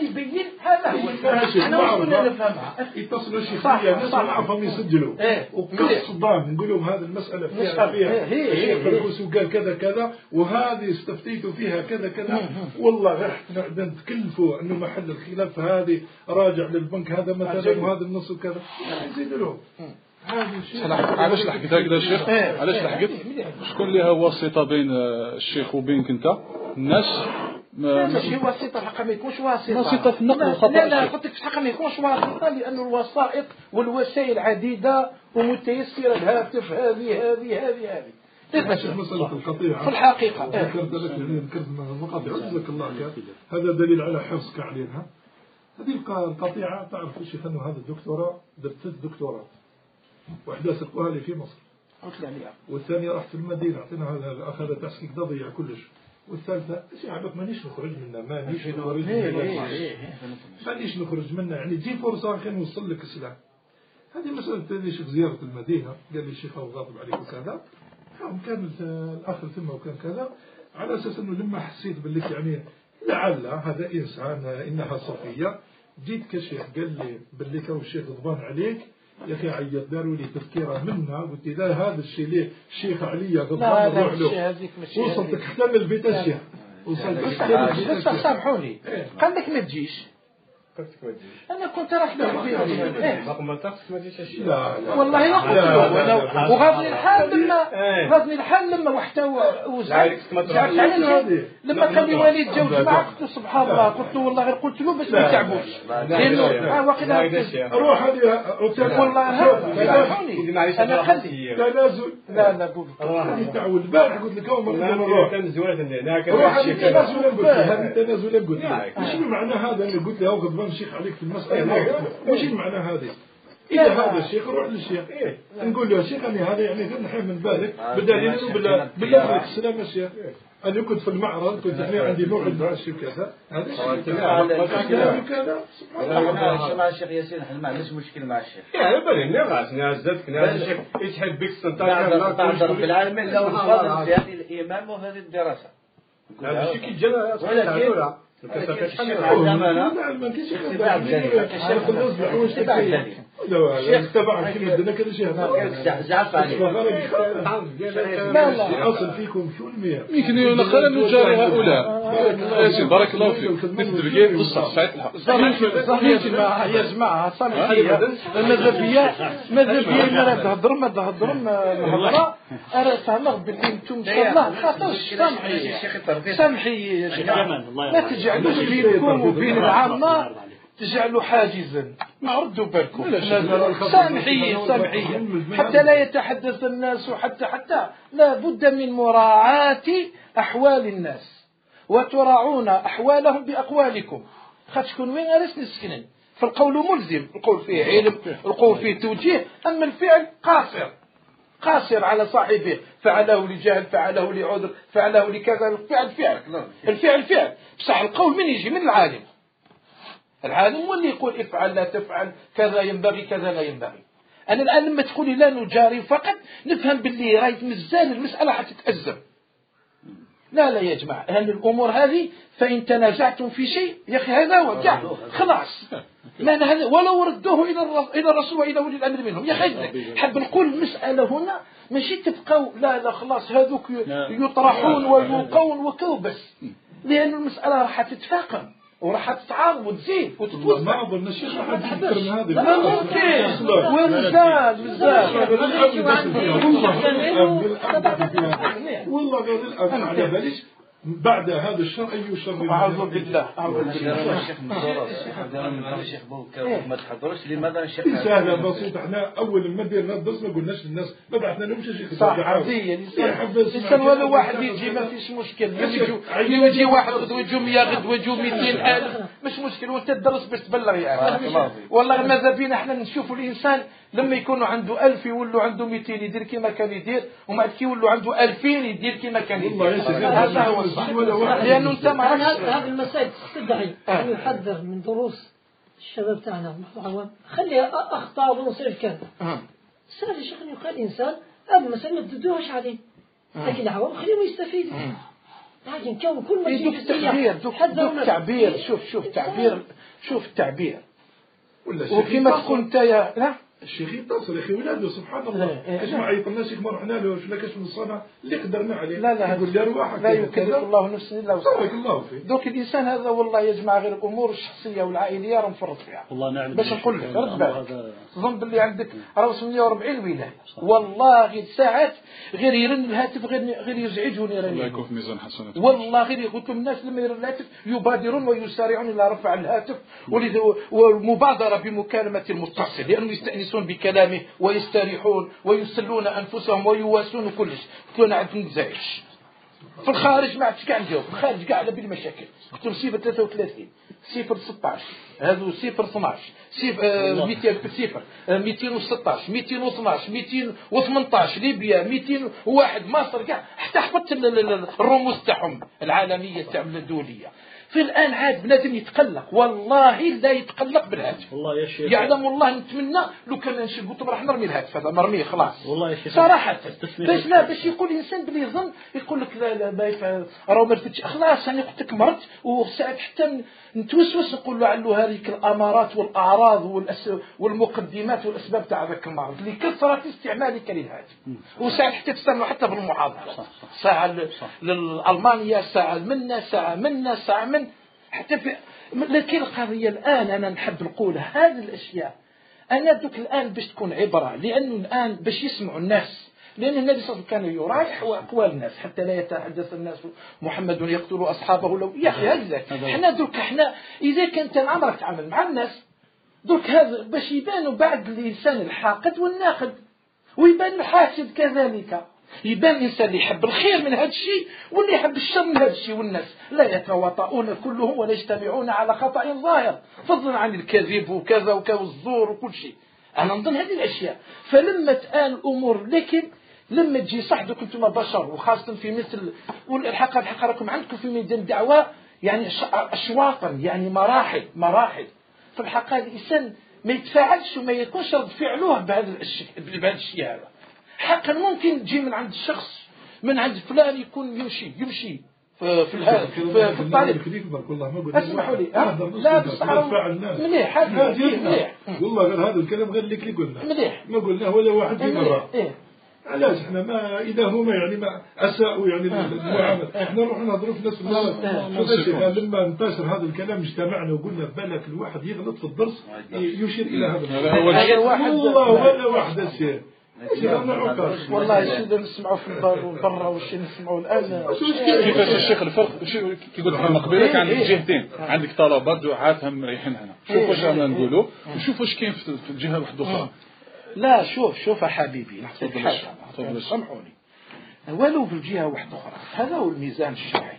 يبين هذا هو احنا وصلنا نفهمها. يتصلوا شيخية الناس نعرفهم يسجلوا وقصدان نقول لهم هذه المسألة فيها الشيخ بركوس وقال كذا كذا وهذه استفتيتوا فيها كذا كذا والله غير نتكلفوا انه محل الخلاف هذه راجع للبنك هذا مثلا وهذا النص وكذا نزيد لهم. علاش لحقت هكذا الشيخ؟ علاش لحقت؟ شكون اللي هو واسطة بين الشيخ وبينك انت؟ الناس ماشي واسطة الحق ما يكونش واسطة في النقل والخطأ. لا قلت لك الحق ما يكونش واسطة لأن الوسائط والوسائل عديدة ومتيسرة الهاتف هذه مسألة القطيعة في الحقيقة ذكرت لك ذكرت المقاطع جزاك الله خير هذا دليل على حرصك عليها. هذه القطيعة تعرف يا شيخ أنه هذا الدكتوراه درت 3 دكتورات واحدة سقوها لي في مصر والثانية رحت في المدينة أعطينا هذا الأخ هذا تحسكي ضيع كلش والثالثة شعبك مانيش نخرج منها مانيش نخرج منها يعني تجي فرصة كان نوصل لك السلام. هذه مسألة تاني شوف زيارة المدينة قال لي الشيخ غاضب عليك وكذا كان الأخ ثم وكان كذا على أساس أنه لما حسيت باللي يعني لعل هذا إنسان إنها صفية جيت كشيخ قال لي باللي كان الشيخ غضبان عليك يا أخي عيط داروا لي تذكيرة منا قلت لا هذا الشيء ليه الشيخ علي غضبان نروح له وصلتك حتى من البيت الشيخ وصلت سامحوني قال لك ما تجيش أنا كنت راح ما تقص ما تجيش لا والله ما قلت له وغاضني الحال لما وحتى وزعلت لما قال لي وليد جوج معك قلت له سبحان الله قلت له والله غير قلت له باش ما تعبوش لأنه وقيلا روح هذه والله أنا خلي تنازل لا قول تعود البارح قلت لك أول مرة نروح روح هذه تنازل قلت شنو معنى هذا اللي قلت له غضبان الشيخ عليك في المسألة وش المعنى هذا؟ إذا هذا الشيخ روح للشيخ نقول له الشيخ أنا هذا يعني نحن من بالك بدليل بالله عليك السلام يا شيخ أنا كنت في المعرض كنت أنا عندي موعد مع الشيخ كذا هذا الشيء كذا مع الشيخ ياسين احنا ما عندناش مشكل مع الشيخ يعني بالي نغاس نازلتك الشيخ يتحب بك سنتاج رب العالمين لو نفضل في هذه الإمام وهذه الدراسة هذا الشيء كي جانا أصل فيكم شو المية يمكن نخلنا نجاري هؤلاء ياسين بارك الله فيك مثل بقيت بصح ساعة الحق صحيح يا جماعة صحيح ماذا بيا ما تهضر الهضرة أنا فهمت باللي أنتم إن شاء الله خاطرش سامحي يا جماعة لا تجعلوش بينكم وبين العامة تجعلوا حاجزا ردوا بالكم سامحي حتى لا يتحدث الناس حتى لا بد من مراعاة أحوال الناس وتراعون أحوالهم بأقوالكم خاطشكم وين أرس نسكنن فالقول ملزم القول فيه علم القول فيه توجيه أما الفعل قاصر على صاحبه فعله لجهل فعله لعذر فعله لكذا الفعل فعل بصح القول من يجي من العالم هو اللي يقول افعل لا تفعل كذا ينبغي كذا لا ينبغي. أنا الآن لما تقولي لا نجاري فقط نفهم باللي رايت مزال المسألة حتتأزم لا يا جماعة هذه الأمور هذه فإن تنازعتم في شيء يا أخي هذا هو خلاص ولو ردوه إلى الرسول وإلى ولي الأمر منهم يا أخي حب نقول المسألة هنا ماشي تبقوا لا خلاص هذوك يطرحون ويلقون وكوبس لأن المسألة راح تتفاقم وراح تتعارض وتزيد وتتوسع. ما أظن الشيخ راح يذكر من هذا. لا ممكن. والله غير الأمر على باليش بعد هذا الشر أي شر. أعوذ بالله. الشيخ ما تحضرش لماذا الشيخ؟ سهلة بسيطة احنا أول ما درنا الدرس ما قلناش للناس ما بعثنا لهمش شيخ. صح عادية الإنسان ولو واحد يجي ما فيش مشكل يجي واحد غدوة يجوا 100 غدوة يجوا 200,000 مش مشكل وأنت تدرس باش تبلغ يعني. والله ماذا بينا احنا نشوفوا الإنسان لما يكونوا عنده 1000 يولوا عنده 200 يدير كما كان يدير وما كي يولوا عنده 2000 يدير كما كان يدير. هذا هو الصح لأنه أنت مع هذه المسائل تدعي أن يحذر من دروس الشباب تاعنا خلي أخطاء ونصير كذا سهل يا شيخ يقال إنسان هذه المسائل ما تدوهاش عليه لكن العوام خليهم يستفيدوا لكن كون كل ما دوك التعبير دوك تعبير شوف التعبير وكما تقول انت يا لا الشيخ يتصل يا اخي ولاده سبحان الله اسمع عيط الناس كما رحنا له شفنا كاش من الصلاه اللي قدرنا عليه لا يقول لي ارواحك لا يكلف الله نفسا الا بارك الله وسعها. فيك. دوك الانسان هذا والله يا جماعه غير الامور الشخصيه والعائليه راه مفرط فيها والله نعم باش نقول لك رد بالك ظن باللي عندك راه 48 ولايه والله غير ساعات غير يرن الهاتف غير يزعجوني الله يكون في ميزان حسنات. والله غير قلت لهم الناس لما يرن الهاتف يبادرون ويسارعون الى رفع الهاتف والمبادره بمكالمه المتصل لانه يستانسون بكلامه ويستريحون ويسلون انفسهم ويواسون كل شيء. قلت له انا عندي نزعج في الخارج ما عرفتش كاع نديرو في الخارج كاع على بالمشاكل. قلت لهم 33 16 هذو 12 216 212 218 ليبيا 201 مصر كاع حتى حفظت الرموز تاعهم العالميه تاع الدوليه. في الآن عاد بنادم يتقلق والله لا يتقلق بالهاتف. والله يا شيخ يعلم الله نتمنى لو كان نشوف قلت راح نرمي الهاتف هذا مرميه خلاص والله يا شيخ صراحة باش يقول الإنسان بلي يظن يقول لك لا ما يفعل راه ما رفتش خلاص أنا قلت لك مرت وساعات حتى نتوسوس نقول له علو هذيك الأمارات والأعراض والمقدمات والأسباب تاع ذاك المرض لكثرة استعمالك للهاتف. وساعات حتى تستعملوا حتى بالمحاضرة ساعة للألمانيا ساعة منا ساعة من حتى في. لكن القضية الآن أنا نحب نقول هذه الأشياء أنا دوك الآن باش تكون عبرة لأنه الآن باش يسمعوا الناس لأن النبي صلى الله عليه وسلم كان يراجع أقوال الناس حتى لا يتحدث الناس محمد يقتل أصحابه لو يا أخي هكذا احنا دوك احنا إذا كنت عمرك تعامل مع الناس دوك هذا باش يبانوا بعد الإنسان الحاقد والناقد ويبان الحاسد كذلك. يبان الإنسان اللي يحب الخير من هذا الشيء واللي يحب الشر من هذا الشيء. والناس لا يتواطؤون كلهم ولا يجتمعون على خطأ ظاهر فضلا عن الكذب وكذا والزور وكل شيء. أنا نظن هذه الأشياء. فلما تآن الأمور لكن لما تجي صح دوك انتم بشر وخاصة في مثل والحق راكم عندكم في ميدان الدعوة يعني أشواطا يعني مراحل في الحقيقة الإنسان ما يتفاعلش وما يكونش رد فعله بهذا الشيء هذا. حقا ممكن تجي من عند الشخص من عند فلان يكون يمشي في الطريق. اسمحوا لي لا بصح مليح والله غير هذا الكلام غير اللي قلنا مليح ما قلناه ولا واحد في مرة. علاش احنا ما اذا هما يعني ما اساءوا يعني المعامله احنا نروح نهضروا في نفس الوقت. لما انتشر هذا الكلام اجتمعنا وقلنا بالك الواحد يغلط في الدرس يشير الى هذا والله ولا واحد الشيء والله الشيء نسمعوا في برا والشيء نسمعوا الان. كيفاش الشيخ الفرق كي قلت لك قبيله كان عندك جهتين عندك طلبه دعاة مريحين هنا شوف واش رانا نقولوا وشوف واش كاين في الجهه واحده اخرى. لا شوف حبيبي سامحوني ولو في الجهة واحدة أخرى هذا هو الميزان الشرعي.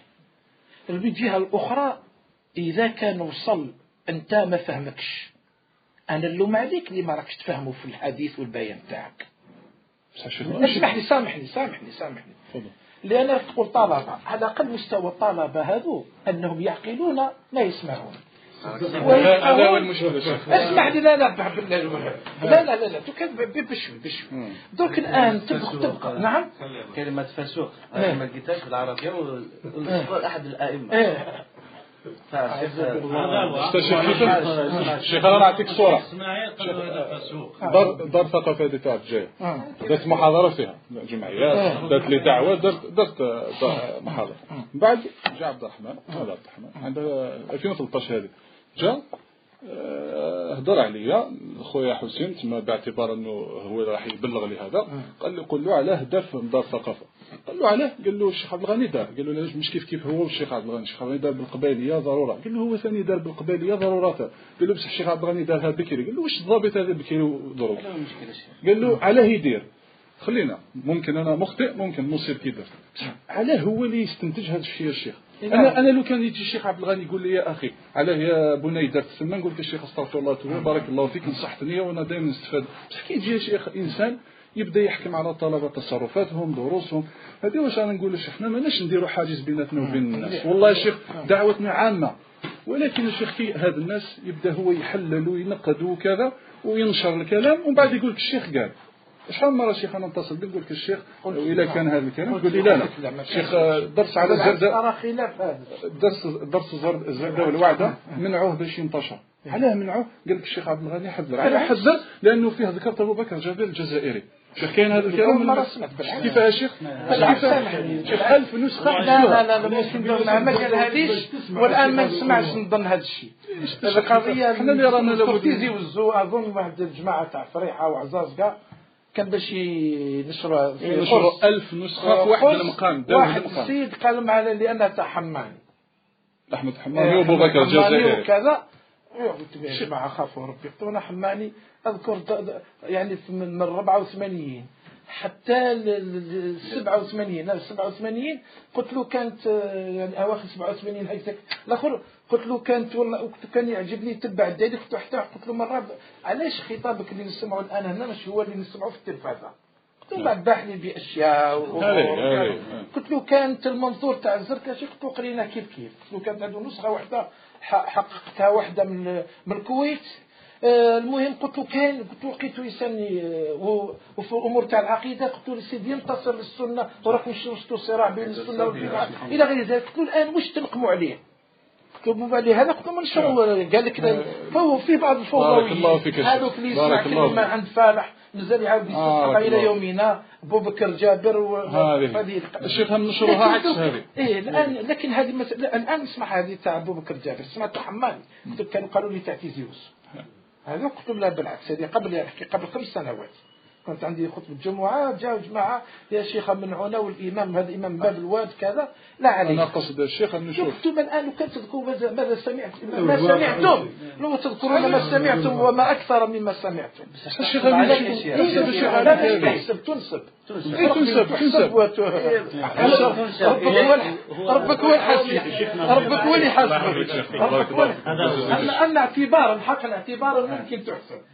الجهة الأخرى إذا كان وصل أنت ما فهمكش أنا اللوم عليك اللي ما راكش تفهمه في الحديث والبيان تاعك. اسمح لي سامحني لأن تقول طلبة على أقل مستوى الطلبة هذو أنهم يعقلون ما يسمعون. هذا هو المشكلة. اسمح لي لا بشوي دوك الآن تبقى نعم كلمة فسوق ما لقيتهاش بالعربية وقال أحد الأئمة. الشيخ انا نعطيك صوره دار ثقافه هذه تاع الجايه درت محاضره فيها جمعيات درت لي دعوه درت محاضره من بعد جاء عبد الرحمن عند 2013 هذه جاء هضر عليا خويا حسين تما باعتبار انه هو راح يبلغ لي هذا قال له قول له علاه هدف من دار الثقافه. قال له علاه؟ قال له الشيخ عبد الغني دار. قال له مش كيف هو والشيخ عبد الغني. الشيخ عبد الغني دار بالقبائليه ضروره. قال له هو ثاني دار بالقبائليه ضرورات. قال له بصح الشيخ عبد الغني دارها بكري. قال له واش الضابط هذا بكري وضروره؟ قال له علاه يدير خلينا ممكن انا مخطئ ممكن مصير كي درت علاه هو اللي يستنتج هذا الشيء الشيخ. انا لو كان يجي الشيخ عبد الغني يقول لي يا اخي علاه يا بني درت السنه نقول لك الشيخ استغفر الله توب بارك الله فيك نصحتني وانا دائما نستفاد. بصح كي يجي شيخ انسان يبدا يحكم على الطلبه تصرفاتهم دروسهم هذه واش انا نقول الشيخ احنا ماناش نديروا حاجز بيناتنا وبين الناس. والله يا شيخ دعوتنا عامه ولكن الشيخ كي هذا الناس يبدا هو يحلل وينقد وكذا وينشر الكلام ومن بعد يقول لك الشيخ قال شحال من مرة شيخ أنا نتصل بك قلت الشيخ إذا كان هذا الكلام تقول لي لا شيخ درس على الزردة أرى خلاف هذا درس الزردة والوعدة منعوه باش ينتشر. علاه منعوه؟ قال لك الشيخ عبد الغني حذر على حذر لأنه فيه ذكرت أبو بكر جابر الجزائري. شيخ كاين هذا الكلام كيفاه شيخ؟ شيخ 1000 نسخة. لا ممكن ما قال هذيش والآن ما نسمعش نظن هذا الشيء. القضية حنا اللي رانا لابد يوزوا أظن واحد الجماعة تاع فريحة وعزاز كاع كان باش ينشروا 1000 نسخة في واحد المقام. واحد السيد قال معنا لأنها تاع حماني أحمد حماني وأبو بكر الجزائري وكذا. قلت يا جماعة خافوا ربي قلت حماني أذكر يعني من 84 حتى 87 قلت له كانت يعني أواخر 87 هيك الآخر قلت له كانت والله كان يعجبني تبع الدليل قلت له مرة علاش خطابك اللي نسمعه الآن هنا مش هو اللي نسمعه في التلفازة. قلت له بعد باحني بأشياء قلت له كانت المنظور تاع الزركشي قلت له قرينا كيف قلت له كانت عنده نسخة واحدة حققتها واحدة من الكويت. المهم قلت له لقيته يسني وفي الامور تاع العقيده قلت له سيدي ينتصر للسنه وراك مش وسط صراع بين السنه والبدعه الى غير ذلك. قلت له الان واش تنقموا عليه؟ قلت له عليه هذا قلت له منشر قال لك فهو في بعض الفوضويين هذوك اللي يسمع كلمه عند فالح مازال يعاود يصحح الى يومنا ابو بكر جابر وهذه الشيخ نشروها عكس هذه. الان لكن هذه مساله الان نسمع هذه تاع ابو بكر جابر سمعت حماني كانوا قالوا لي تاع تيزيوس هذا قلت لا بالعكس هذه قبل 5 سنوات كنت عندي خطبة جمعة جاءوا جماعة يا شيخ منعونا والإمام هذا إمام باب الواد كذا لا عليه. أنا قصد الشيخ أن نشوف. شفتم الآن وكان تذكروا ماذا سمعتم ما سمعتم لو تذكرون ما سمعتم وما أكثر مما سمعتم. الشيخ تنسب ربك هو الحاسب ربك هو اللي حاسب أن اعتبار الحق الاعتبار ممكن تحسب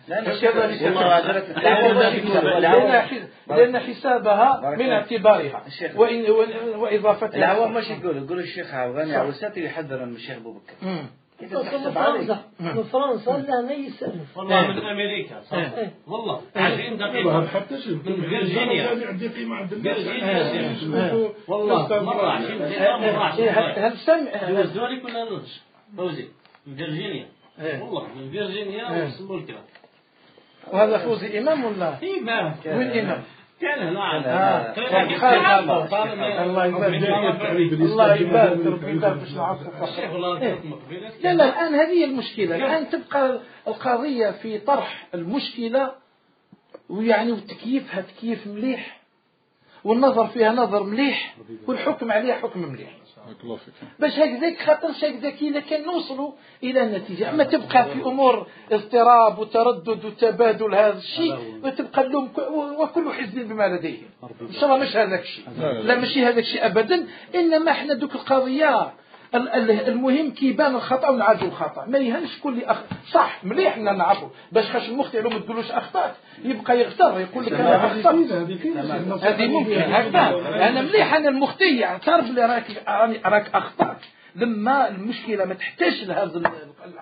لأن حسابها من اعتبارها وإضافتها. لا هو ماشي يقول الشيخ عوغاني عوساتي يحذر من الشيخ أبو بكر من فرنسا لا ما يسأل والله من أمريكا صح والله 20 دقيقة من فيرجينيا والله مرة 20 دقيقة مرة 10 هل سمع جوزوني كنا نلش فوزي من فيرجينيا والله من فيرجينيا وسمو الكلام. وهذا فوزي إمام ولا؟ إمام وين إمام؟ كان هنا الله يبارك ربي يبارك باش نعرفوا. لا الآن هذه المشكلة الآن تبقى القضية في طرح المشكلة ويعني وتكييفها تكييف مليح والنظر فيها نظر مليح والحكم عليها حكم مليح باش هكذاك خاطر هكذاك إلا كان نوصلوا إلى النتيجة. أما تبقى في أمور اضطراب وتردد وتبادل هذا الشيء وتبقى اللوم وكل حزب بما لديه إن شاء الله مش هذاك الشيء لا ماشي هذاك الشيء أبدا. إنما إحنا دوك القضية المهم كيبان الخطأ ونعالجوا الخطأ ما يهمش كل صح مليح إننا نعرفوا باش خاش المخطئ لو ما تقولوش أخطأت يبقى يغتر يقول لك أنا أخطأت. هذه ممكن هكذا أنا مليح أنا المخطئ يعترف لي راك أخطأت لما المشكلة ما تحتاج لهذا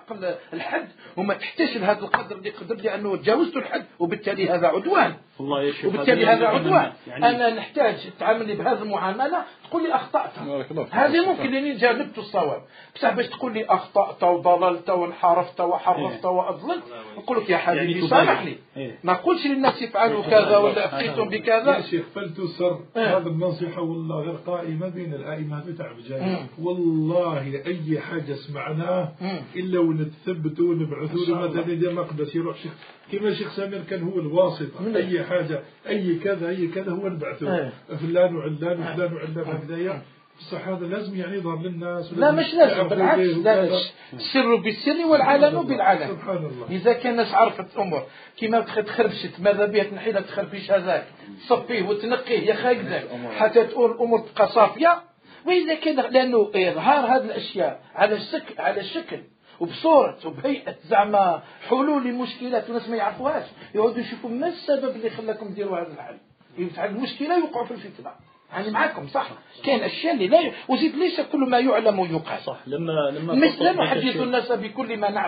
الحد وما تحتاج لهذا القدر اللي قدر لأنه تجاوزت الحد وبالتالي هذا عدوان وبالتالي هذا عدوان. أنا نحتاج تعاملني بهذه المعاملة تقول لي أخطأت هذه ممكن لأني جانبت الصواب بصح باش تقول لي أخطأت وضللت وانحرفت وحرفت وأضللت نقول لك يا حبيبي سامحني ما قلتش للناس يفعلوا كذا ولا أفتيتم بكذا. يا شيخ فلتسر هذا النصيحة والله غير قائمة بين الأئمة بتاع بجاي والله أي حاجة سمعناه إلا ونتثبت ونبعثوا له مثلا إذا ما قدرش يروح شيخ كما الشيخ سامر كان هو الواسطة أي حاجة أي كذا هو نبعثه فلان وعلان وفلان وعلان هكذايا بصح هذا لازم يعني يظهر للناس لا مش لازم بالعكس لا السر بالسر والعلن بالعلن. سبحان الله إذا كان الناس عرفت أمور كما تخربشت ماذا بيا تنحي لا تخربش هذاك تصفيه وتنقيه يا خايدك حتى تقول الأمور تبقى صافية. وإذا كان لأنه إظهار هذه الأشياء على شكل وبصورة وبهيئة زعما حلول لمشكلات والناس ما يعرفوهاش يقعدوا يشوفوا ما السبب اللي خلاكم ديروا هذا الحل يفتح المشكلة يوقعوا في الفتنة. يعني معكم صح كان أشياء اللي لا وزيد ليس كل ما يعلم يقال صح لما نحدث الناس بكل ما نعلم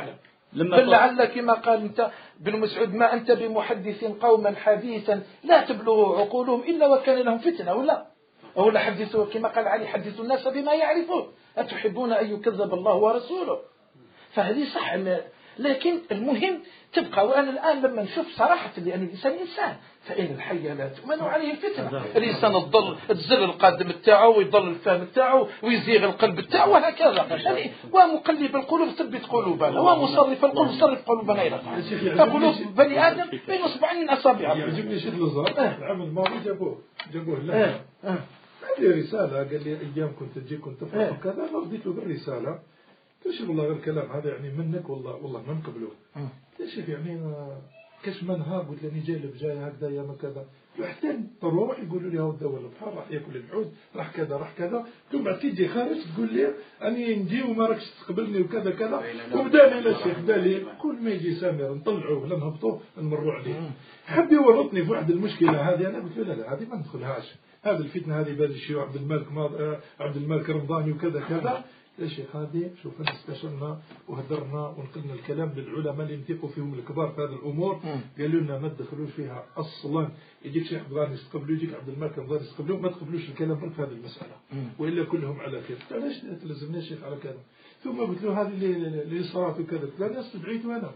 بل لعل كما قال انت بن مسعود ما انت بمحدث قوما حديثا لا تبلغ عقولهم الا وكان لهم فتنه ولا حدثوا كما قال علي حدثوا الناس بما يعرفون اتحبون ان يكذب الله ورسوله. فهذه صح، لكن المهم تبقى. وانا الان لما نشوف صراحه لان الانسان انسان فان الحي لا تؤمن عليه الفتنه. الانسان تزل القدم تاعو ويضل الفهم تاعو ويزيغ القلب تاعو وهكذا يعني. ومقلب القلوب ثبت قلوبنا ومصرف القلوب صرف قلوبنا الى طاعتك. فقلوب بني ادم بين اصبعين من اصابعه. يعجبني شيخ الازهر العام الماضي جابوه لنا عندي رساله قال لي ايام كنت تجيكم تفرح وكذا. انا رديت له بالرساله قال شيخ والله غير الكلام هذا يعني منك والله ما نقبلوه. يا شيخ يعني كاش منها قلت لاني جاي بجاي هكذا يا ما كذا حتى تروح يقولوا لي هاو الدواء البحر راح ياكل الحوت راح كذا ثم بعد تيجي خارج تقول لي اني نجي وما راكش تقبلني وكذا كذا. وبدا لي الشيخ بالي كل ما يجي سامر نطلعوه ولا نهبطوه نمروا عليه. حب يورطني في واحد المشكله هذه. انا قلت له لا هذه ما ندخلهاش. هذه الفتنه هذه بال الشيوخ عبد الملك رمضاني وكذا كذا. يا شيخ هذه شوف استشرنا وهدرنا ونقلنا الكلام للعلماء اللي ينطقوا فيهم الكبار في هذه الامور. قالوا لنا ما تدخلوش فيها اصلا. يجيك شيخ عبد يستقبلوا يجيك عبد الملك رمضاني يستقبلوا ما تقبلوش الكلام في هذه المساله والا كلهم على خير. علاش تلزمنا الشيخ على كذا؟ ثم قلت له هذه اللي صارت وكذا لا استدعيته انا.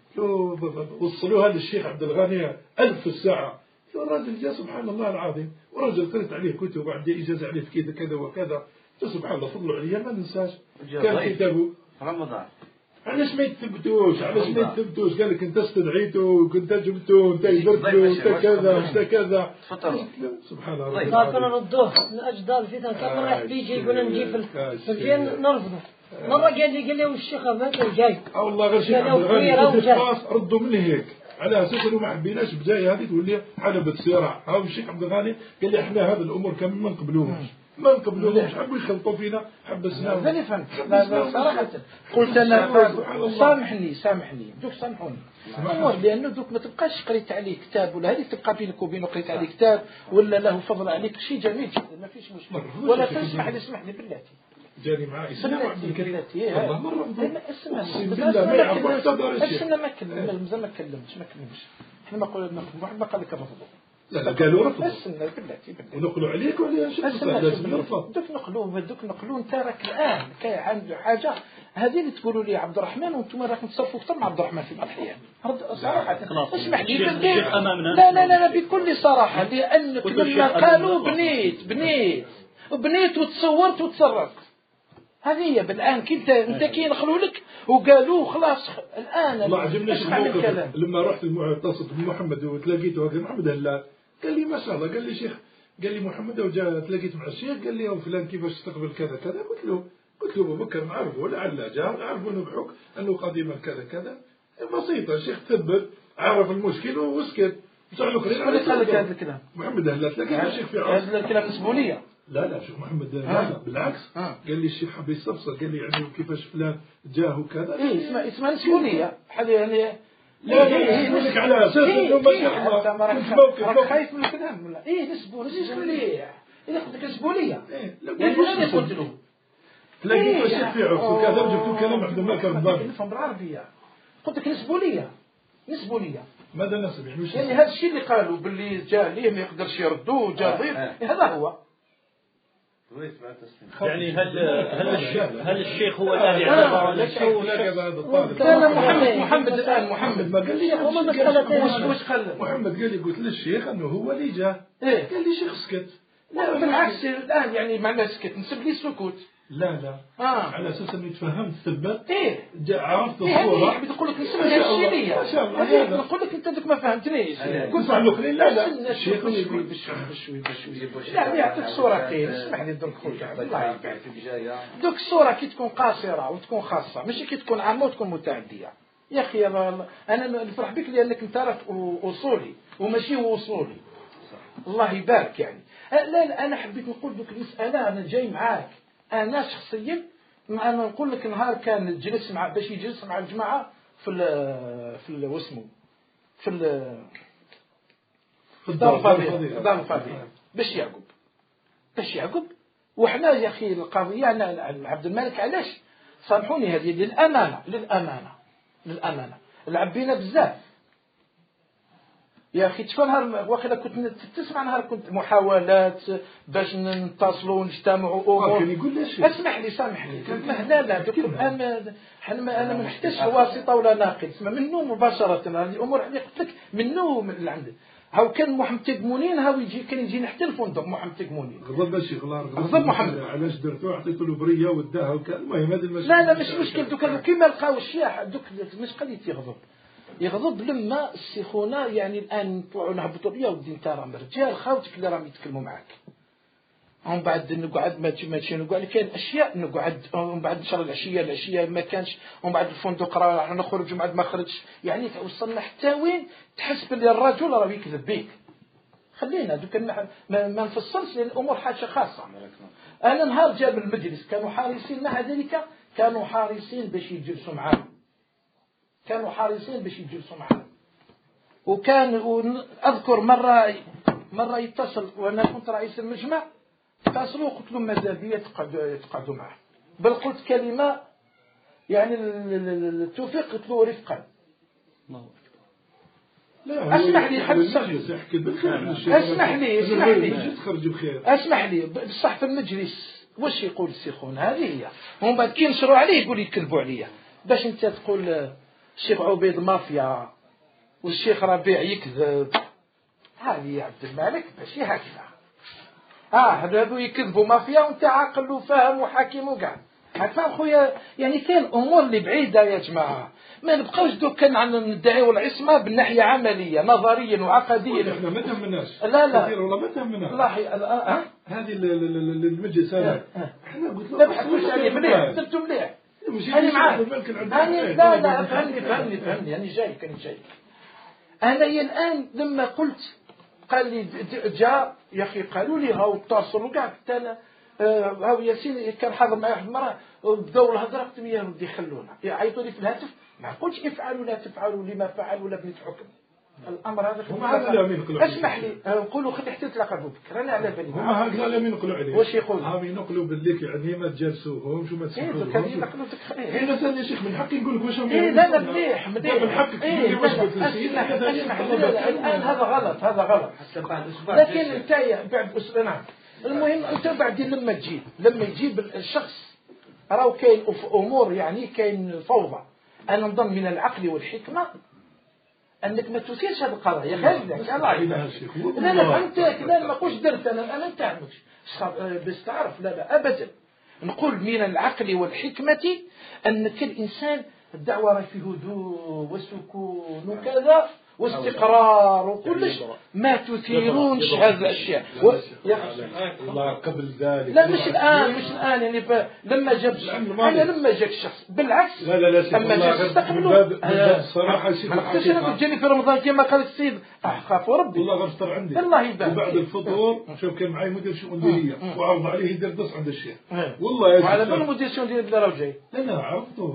وصلوها للشيخ عبد الغني 1000 الساعه. الراجل جاء سبحان الله العظيم ورجل قرأت عليه كتب وعندي اجازه عليه في كذا وكذا. سبحان الله فضلوا عليا ما ننساش. كان كتابه رمضان علاش ما يثبتوش قال لك انت استدعيته وكنت جبته انت جبته انت كذا انت كذا. سبحان الله كنا نردوه من اجداد الفتن. كان رايح بيجي يقول نجي في الجن نرفضه. مره قال لي والشيخ ما كان جاي والله غير شيخ عبد الغني ردوا مني هيك على اساس انه ما حبيناش بجايه هذه تولي حلبة صراع. هاو الشيخ عبد الغني قال لي احنا هذه الامور كم ما نقبلوهمش حبوا يخلطوا فينا حبسناهم. ماني فهمت صراحه. قلت انا سامحني دوك سامحوني لانه دوك ما تبقاش قريت عليه كتاب ولا هذه تبقى بينك وبينه قريت عليه كتاب ولا له فضل عليك شيء جميل جدا ما فيش مشكل. ولا تسمح لي بلاتي جاني معاه اسمع بلاتي والله مره اسمع ما يعرف انا ما كلمتش احنا ما قلنا واحد ما قال لك الرفض. لا قالوا رفض. استنى بلاتي ونقلوا عليك ولا دوك نقلوا انت راك الان كاين عنده حاجه هذه اللي تقولوا لي عبد الرحمن وانتم راكم تصرفوا اكثر مع عبد الرحمن في بعض الاحيان. صراحه اسمح لي لا بكل صراحه لانك لما قالوا بنيت وتصورت وتصرفت هذه هي. بالآن انت كي يدخلوا لك وقالوا خلاص الآن ما عجبنيش الموقف لما رحت اتصلت بمحمد وتلاقيته هكذا محمد هلا قال لي ما شاء الله قال لي شيخ قال لي محمد وجاء تلاقيت مع الشيخ قال لي فلان كيفاش تستقبل كذا قلت له أبو بكر نعرفه لعل جاء نعرفه نبحك أنه قديما كذا بسيطة الشيخ ثبت عرف المشكل وسكت. شكون اللي قال لك هذا الكلام؟ محمد هلا تلاقيت الشيخ في عرس هذا الكلام نسبوا لي. لا شوف محمد لا بالعكس قال لي الشيخ حب يستفسر قال لي يعني كيفاش فلان جاه وكذا. اسمها نسبونية يعني لا نسك على اساس انه ما شاء الله خايف من الكلام ولا نسبوا لي اذا قلت نسبوا لي يعني انا قلت له تلاقيت الشيخ في عرس وكذا جبت كلام عبد الملك رمضاني نفهم بالعربيه قلت لك نسبوا لي ماذا نسب يعني هذا الشيء اللي قالوا باللي جاء ليه ما يقدرش يردوه جاء ضيف هذا هو. يعني هل الشيخ هو الذي اعتبر محمد ما قال لي واش خلى محمد قال لي قلت للشيخ انه هو اللي جاء قال لي شيخ سكت. لا بالعكس الان يعني معناه سكت نسب لي السكوت. لا على اساس اني تفهمت ثبت عرفت الصوره بتقول لك نسب لي الشيء ما شاء الله نقول لك انت دوك ما فهمتنيش كنت على لا الشيخ بشوي لا يعطيك صورتين اسمح لي درك خويا الله يبارك فيك. دوك الصوره كي تكون قاصره وتكون خاصه ماشي كي تكون عامه وتكون متعديه. يا اخي انا نفرح بك لانك انت راك اصولي وماشي وصولي الله يبارك يعني. لا انا حبيت نقول دوك المساله انا جاي معاك انا شخصيا انا نقول لك نهار كان جلس مع باش يجلس مع الجماعه في واسمو في الدار الفاضيه باش يعقب وحنا يا اخي القضيه انا عبد الملك علاش سامحوني هذه للامانه للامانه لعبينا بزاف يا اخي تشوف نهار واخا كنت تسمع نهار كنت محاولات باش نتصلوا ونجتمعوا امور اسمح لي سامحني لا لا انا ما نحتاجش واسطه ولا ناقد اسمع منه مباشره هذه الامور اللي قلت لك منه اللي عندي هاو كان محمد تيمونين هاو يجي كان يجينا حتى الفندق محمد تيمونين غضب الشيخ الله غضب محمد علاش درتو عطيتو له بريه وداها وكان المهم هذا المشكل لا مش مشكل دوك كيما لقاو الشياح دوك مش قضيه يغضب لما السخونه يعني الان نطلعوا نهبطوا بيا ودي انت راهم رجال خاوتك اللي راهم يتكلموا معاك ومن بعد نقعد ماشي نقعد كاين اشياء نقعد ومن بعد ان شاء الله العشيه ما كانش ومن بعد الفندق راه نخرج ومن بعد ما خرجش يعني وصلنا حتى وين تحس باللي الرجل راه يكذب بيك خلينا دوك ما نفصلش لان الامور حاجه خاصه انا نهار جاب المجلس كانوا حريصين مع ذلك كانوا حريصين باش يجلسوا معاهم وكان اذكر مره يتصل وانا كنت رئيس المجمع اتصلوا قلت لهم ماذا بيا تقعدوا معه بل قلت كلمه يعني التوفيق قلت له رفقا اسمح لي اسمح لي بصح في المجلس واش يقول السيخون هذه هي ومن بعد كي نشروا عليه يقول يكذبوا عليا باش انت تقول الشيخ عبيد مافيا والشيخ ربيع يكذب هذه يا عبد الملك ماشي هكذا هذو يكذبوا مافيا وانت عاقل وفاهم وحكيم وكاع فاهم خويا يعني كاين امور اللي بعيده يا جماعه ما نبقاوش دوك كان ندعيو العصمه بالناحيه عمليه نظريا وعقديا احنا ما تهمناش لا كثير والله ما تهمناش الله هذه المجلس هذا احنا قلت له لا بحثوش عليه مليح درتو مليح أنا معاك لا فهمني أنا جايك أنا الآن لما قلت قال لي جاء يا أخي قالوا لي هاو اتصلوا كاع قلت أنا هاو ياسين كان حاضر معي واحد المرة بداو الهضرة قلت لهم يا ودي خلونا يعيطوا لي في الهاتف ما قلتش افعلوا لا تفعلوا لما فعلوا ولا بنت حكم الامر هذا اسمح لي نقولوا خلي حتى تلاقى بك انا على بالي هما هكذا لا ينقلوا عليه واش يقولوا هاهم ينقلوا بالليك يعني ما تجلسوهمش وما تسمعوهمش كان ينقلوا ايه مثلا يا شيخ من حقي نقول لك واش لا مليح من حقك تقول لي واش قلت الان هذا غلط لكن انت بعد اسبوع المهم انت بعد لما يجيب الشخص راهو كاين امور يعني كاين فوضى انا نظن من العقل والحكمه انك ما تثيرش هذه القضايا خليك لا فهمتك لا ما قلتش درت انا نتعبش بس تعرف لا ابدا نقول من العقل والحكمه انك الانسان الدعوه راه فيه هدوء وسكون وكذا واستقرار وكلش ما تثيرونش هذه الاشياء الله قبل ذلك لا مش الان يعني لما جاب لما جاك الشخص بالعكس لا اما جاك استقبلوا الصراحه ما تجيني في رمضان كما قال السيد اخاف ربي والله غفطر عندي الله يبارك وبعد الفطور شوف كان معي مدير شؤون دينيه وعرض عليه يدير درس عند الشيخ والله وعلى بال مدير شؤون دينيه اللي راه جاي لا عرفته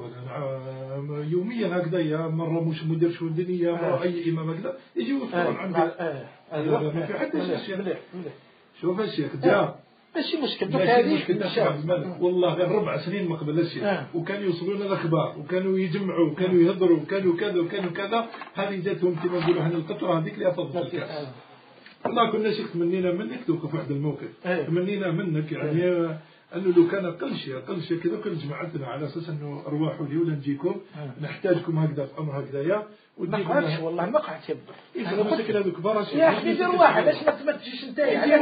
يوميا هكذا مره مش مدير شؤون دينيه مره اي امام هكذا يجي يوصلون عندي ما في حتى شيء شوف الشيخ جاء ماشي مشكل هذه والله غير 4 سنين ما قبل الشيء وكانوا يوصلون الاخبار وكانوا يجمعوا وكانوا يهضروا وكانوا كذا وكانوا كذا هذه جاتهم كما نقولوا احنا القطره هذيك اللي افضل الكاس والله كنا شيخ تمنينا منك توقف واحد الموقف تمنينا منك يعني انه لو كان اقل شيء كذا كان جمعتنا على اساس انه ارواحوا لي ولا نجيكم نحتاجكم هكذا في امر هكذايا ما قعدتش والله ما قعدت يبدو المشكله هذوك كبار يا اخي دير واحد باش ما تجيش انت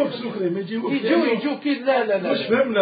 يجوا كي لا مش فهمنا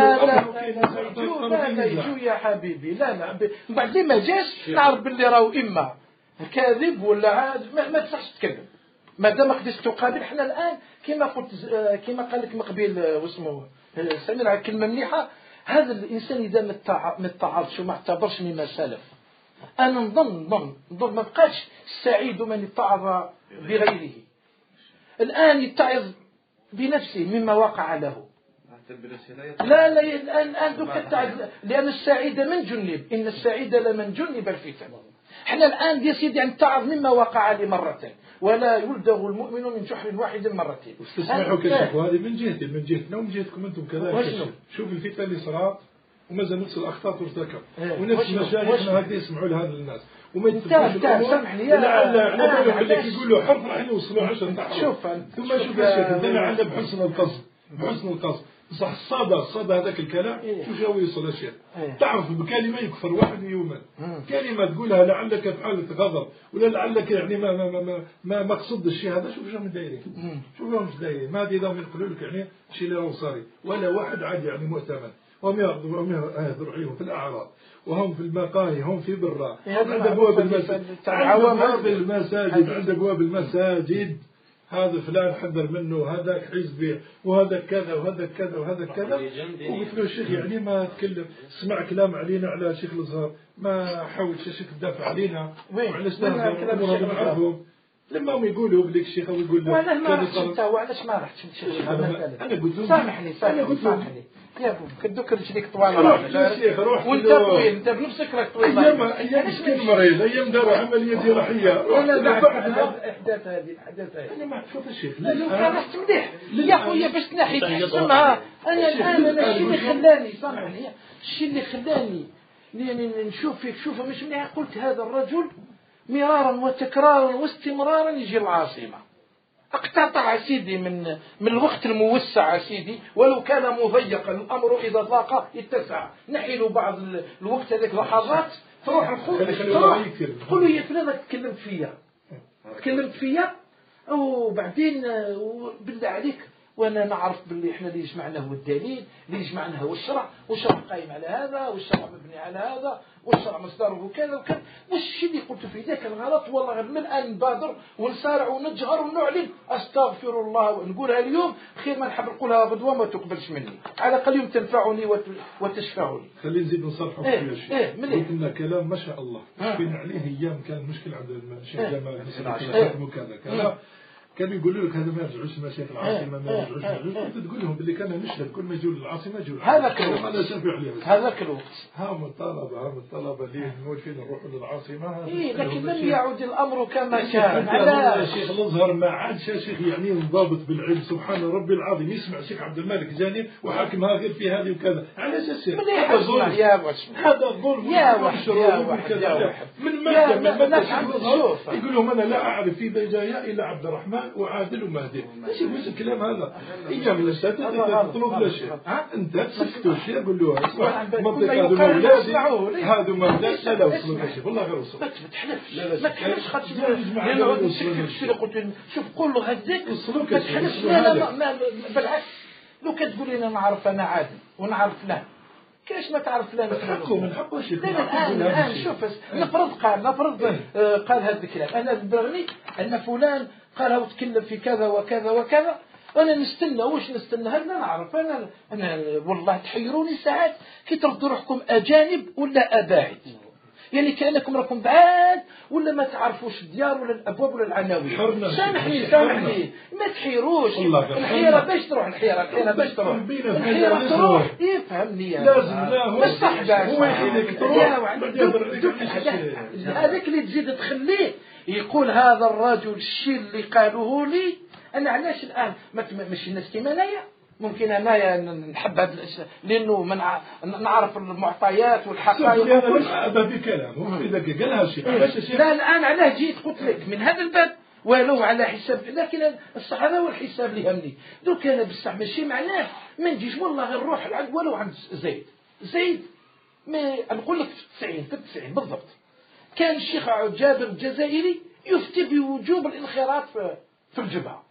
لا يجوا يا حبيبي لا من بعد ما جاش نعرف باللي راهو اما كاذب ولا عاد ما تصحش تكذب ما دام قدرت تقابل احنا الان كما قلت كما قال لك مقبل واسمه سمير على كلمه مليحه هذا الانسان اذا ما اتعظش وما اعتبرش مما سلف انا نظن ما بقاش السعيد من اتعظ بغيره الان يتعظ بنفسه مما وقع له لا الان دوك لان السعيد من جنب ان السعيد لمن جنب الفتن احنا الان يا سيدي نتعظ مما وقع لي مرة ولا يلدغ المؤمن من جحر واحد مرتين واستسمحوا كشف وهذه من جهتي من جهتنا ومن جهتكم انتم كذلك شوف الفتنه اللي صارت ومازال نفس الاخطاء ترتكب ونفس مشايخنا هكذا يسمعوا لهذا الناس وما يتبعوش سامحني لعل على بالهم اللي يقولوا حرف راح يوصلوا 10 تحت. شوف ثم شوف يا شيخ انا عندنا بحسن القصد بصح الصدى هذاك الكلام شوف هو يوصل الشيخ. تعرف بكلمه يكفر واحد يؤمن، كلمه تقولها لعلك بحالة غضب ولا لعلك يعني ما قصد الشيء هذا. شوف شنو دايرين، شوف مش دايرين، ما هذه هم يقولوا لك يعني شيء اللي هو صاري ولا واحد عادي يعني مؤتمن، وهم يهضروا عليهم في الاعراض وهم في المقاهي هم في برا عند ابواب المساجد عند ابواب المساجد هذا فلان حذر منه هذاك حزبي وهذا كذا وهذا كذا وهذا كذا. وقلت له الشيخ يعني ما تكلم سمع كلام علينا على شيخ الازهر، ما حاولش الشيخ تدافع علينا وعلاش نعرفهم لما هم يقولوا بليك الشيخ ويقول له وانا ما رحتش انت وعلاش ما رحتش انا قلت له سامحني يا ابو كدوك رجليك طوال روح وانت طويل انت بنفسك راك طويل ايام مسكين مريض ايام داروا عمليه جراحيه انا بعد الاحداث هذه انا ما تشوف الشيخ لا كانت مليح يا خويا باش تنحي تحسنها. انا الان الشيء اللي خلاني سامحني الشيء اللي خلاني نشوف فيك شوف مش مليح قلت هذا الرجل مرارا وتكرارا واستمرارا يجي العاصمة اقتطع سيدي من الوقت الموسع سيدي ولو كان مضيقا الأمر إذا ضاق يتسع نحيل بعض الوقت هذيك لحظات تروح قولوا يا فلان تكلمت فيا وبعدين بالله عليك وانا نعرف باللي احنا اللي يجمعنا هو الدليل اللي يجمعنا هو الشرع والشرع قائم على هذا والشرع مبني على هذا والشرع مصدره كذا وكذا. والشيء اللي قلت في ذاك الغلط والله من الان نبادر ونسارع ونجهر ونعلن استغفر الله ونقولها اليوم خير ما نحب نقولها غدوه ما تقبلش مني على الاقل يوم تنفعني وتشفعني. خلينا نزيد نصرحوا في كل شيء. قلنا كلام ما شاء الله بين عليه ايام كان مشكل عند الشيخ جمال كذا كانوا يقولوا لك هذا ما يرجعوش المشايخ العاصمه ما يرجعوش كنت تقول لهم باللي كان نشهد كل ما يجوا للعاصمه يجوا هذاك الوقت هم الطلبه اللي مولفين نروحوا للعاصمه لكن لم يعد الامر كما كان. على شيخ الازهر ما عادش يا شيخ يعني منضبط بالعلم سبحان ربي العظيم. يسمع الشيخ عبد الملك جاني وحاكمها غير في هذه وكذا علاش يا شيخ هذا ظلم يا واحد من متى يقول لهم انا لا اعرف في بجايا الا عبد الرحمن وعادل ومهدي. ايش يقول الكلام هذا؟ اجا من الاساتذه تطلب لا شيء انت تسكتوا الشيء قول له منطقه هذو اولادي هذو ما بداش لا وصلوا شيء والله غير وصلوا ما تحلفش خاطر نقعد نسكت قلت شوف قول له هذاك ما تحلفش لا بالعكس لو كتقول لي انا نعرف انا عادل ونعرف فلان كيش ما تعرف فلان من حقه شيء الان شوف نفرض قال هذا الكلام انا بلغني ان فلان قالها وتكلم في كذا وكذا وكذا أنا نستنى واش نستنى هل لا نعرف أنا والله تحيروني ساعات كي تردوا روحكم أجانب ولا أباعد يعني كأنكم راكم بعاد ولا ما تعرفوش الديار ولا الأبواب ولا العناوين. سامحني ما تحيروش الحيرة باش تروح الحيرة باش تروح يفهمني لازم لا هو يخليك تروح هذاك اللي تزيد تخليه يقول هذا الرجل الشيء اللي قالوه لي أنا علاش الآن مش الناس كيما أنايا ممكن أنايا نحب هذا الأشياء لأنه نعرف المعطيات والحقائق هذا بكلام إذا قالها شيء لا الآن علاه جيت قلت لك من هذا الباب ولو على حساب لكن الصح هذا هو الحساب اللي همني دوك أنا بصح ماشي معناه ما نجيش والله غير نروح العند ولو عند زيد ما نقول لك في 90 بالضبط كان الشيخ جابر الجزائري يفتي بوجوب الانخراط في الجبهة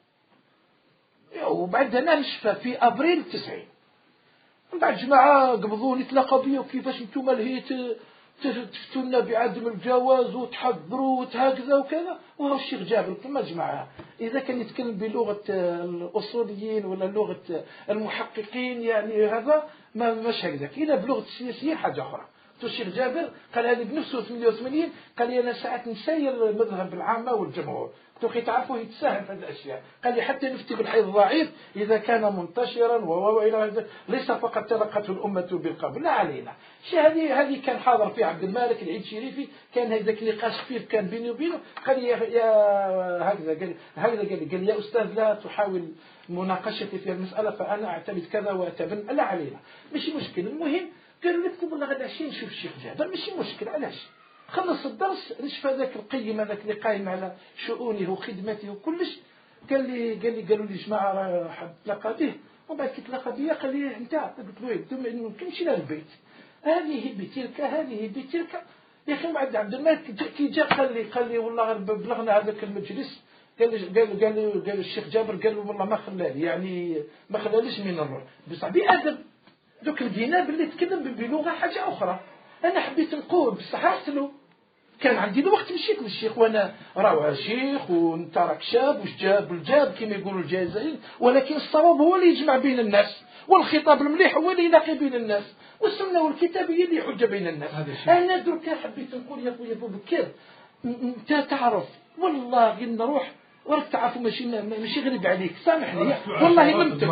وبعدها نشفى في أبريل 90 من بعد جماعة قبضوني تلاقى بي وكيفاش انتم لهي تفتونا بعدم الجواز وتحضروا وهكذا وكذا وهو الشيخ جابر كما جماعة إذا كان يتكلم بلغة الأصوليين ولا لغة المحققين يعني هذا مش هكذا إلا بلغة السياسيين حاجة أخرى. الشيخ جابر قال هذه بنفسه 88 قال لي أنا ساعات نسير المذهب العامة والجمهور توخي تعرفوا يتساهل في هذه الأشياء قال لي حتى نفتي بالحيض الضعيف إذا كان منتشرا وإلى ليس فقط تلقته الأمة بالقبول لا علينا شيء هذه كان حاضر في عبد المالك العيد شريفي كان هذاك نقاش خفيف كان بيني وبينه قال لي هكذا قال لي يا أستاذ لا تحاول مناقشتي في المسألة فأنا أعتمد كذا وأتبن لا علينا مش مشكلة. المهم قالوا لكم والله غدا عشان نشوف الشيخ جابر ماشي مشكل علاش خلص الدرس نشفى ذاك القيم هذاك اللي قايم على شؤونه وخدمته وكلش، قالوا لي جماعة حاب تلاقى به، ومن بعد كي تلاقى بيا قال لي أنت، قلت له كنمشي للبيت، هذه بتلك هذه بتلك يا أخي. بعد عبد الملك كي جا قال لي والله بلغنا هذاك المجلس، قال الشيخ جابر قال له والله ما خلاني، يعني ما خلانيش من الروح بصح بأدب. دوك لقينا باللي تكلم بلغة حاجة أخرى. أنا حبيت نقول بصح رحت له، كان عندي الوقت مشيت للشيخ وأنا راهو شيخ وأنت راك شاب وش جاب الجاب كما يقولوا الجزائريين، ولكن الصواب هو اللي يجمع بين الناس، والخطاب المليح هو اللي يلاقي بين الناس، والسنة والكتاب هي اللي حجة بين الناس. أنا درك حبيت نقول يا أبو بكر أنت تعرف والله نروح وراك تعرفوا ماشي غريب عليك، سامحني والله لمتك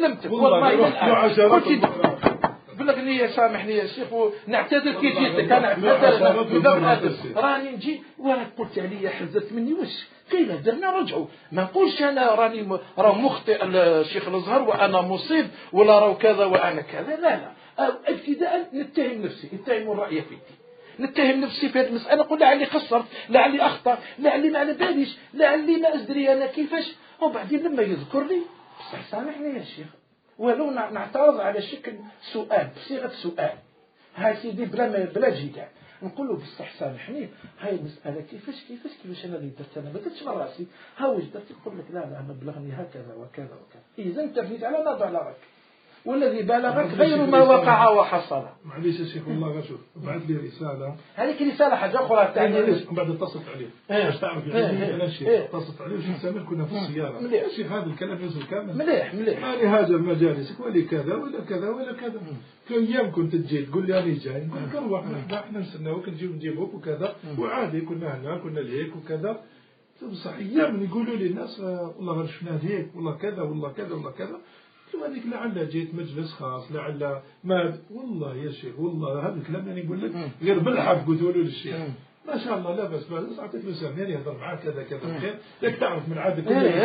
بلغني يا سامحني يا شيخ ونعتذر كي جيتك، انا اعتذر راني نجي وراك قلت عليا حزت مني وش قيل درنا رجعوا، ما نقولش انا راني راه مخطئ الشيخ الازهر وانا مصيب ولا راه كذا وانا كذا، لا ابتداء نتهم نفسي، نتهم الرأي فيك، نتهم نفسي في هذه المسألة، نقول لعلي قصرت، لعلي أخطأ، لعلي ما على باليش، لعلي ما أدري أنا كيفاش. وبعدين لما يذكر لي بصح سامحني يا شيخ، ولو نعترض على شكل سؤال بصيغة سؤال، هاي سيدي بلا جدال، نقول له بصح سامحني هاي المسألة كيفاش أنا اللي درت، أنا ما درتش من راسي، هاوش درت، يقول لك لا أنا بلغني هكذا وكذا وكذا. إذا أنت بنيت على ما بلغك، والذي بلغك غير ما وقع وحصل. معليش يا شيخ والله شوف بعث لي رسالة، هذيك رسالة حاجة أخرى ثانية. بعد اتصلت عليه باش تعرف يعني أنا شيخ اتصلت عليه وش نسمع كنا في السيارة. يا شيخ هذا الكلام ينزل كامل مليح يعني هذا مجالسك ولي كذا ولا كذا ولا كذا. كل أيام كنت تجي تقول لي أنا جاي، نقول لك أروح احنا نستناوك نجيبوك وكذا، وعادي كنا هنا كنا لهيك وكذا. بصح أيام يقولوا لي الناس والله غير شفنا هيك والله كذا والله كذا والله كذا، هذيك لعل جيت مجلس خاص لعل ما والله يا شيخ والله هذا الكلام يعني نقول لك غير بالحق قلتوا له للشيخ ما شاء الله لا بس عطيت له سامين يهضر معاه كذا كذا خير لك تعرف من عادة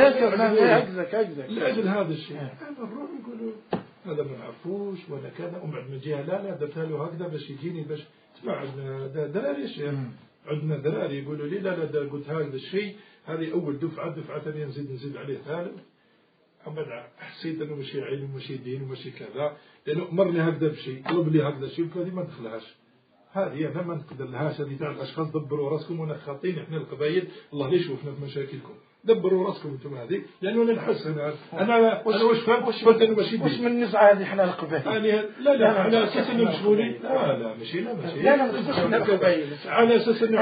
هكذا لاجل هذا الشيء انا نروح نقولوا هذا ما نعرفوش ولا كذا، ومن بعد ما جيها لا درتها له هكذا باش يجيني باش تسمع عندنا دراري يا شيخ، عندنا دراري يقولوا لي لا قلت هذا الشيء هذه اول دفعه ثانيه نزيد عليه ثالث. أما حسيت أنه ماشي علم وماشي دين وماشي كذا، لأنه أمرني هكذا بشيء طلب لي هكذا شيء هذه ما ندخلهاش، هذه أنا ما نقدر لهاش، هذه تاع الأشخاص دبروا راسكم وأنا خاطين إحنا القبائل الله ليش شوفنا في مشاكلكم، دبروا راسكم أنتم هذه، لأنه أنا نحس أنا واش فهمت أنه ماشي واش من النزعة هذه إحنا القبائل؟ يعني لا على أساس أنه مشغولين لا ماشي لا ما القبائل على أساس أنه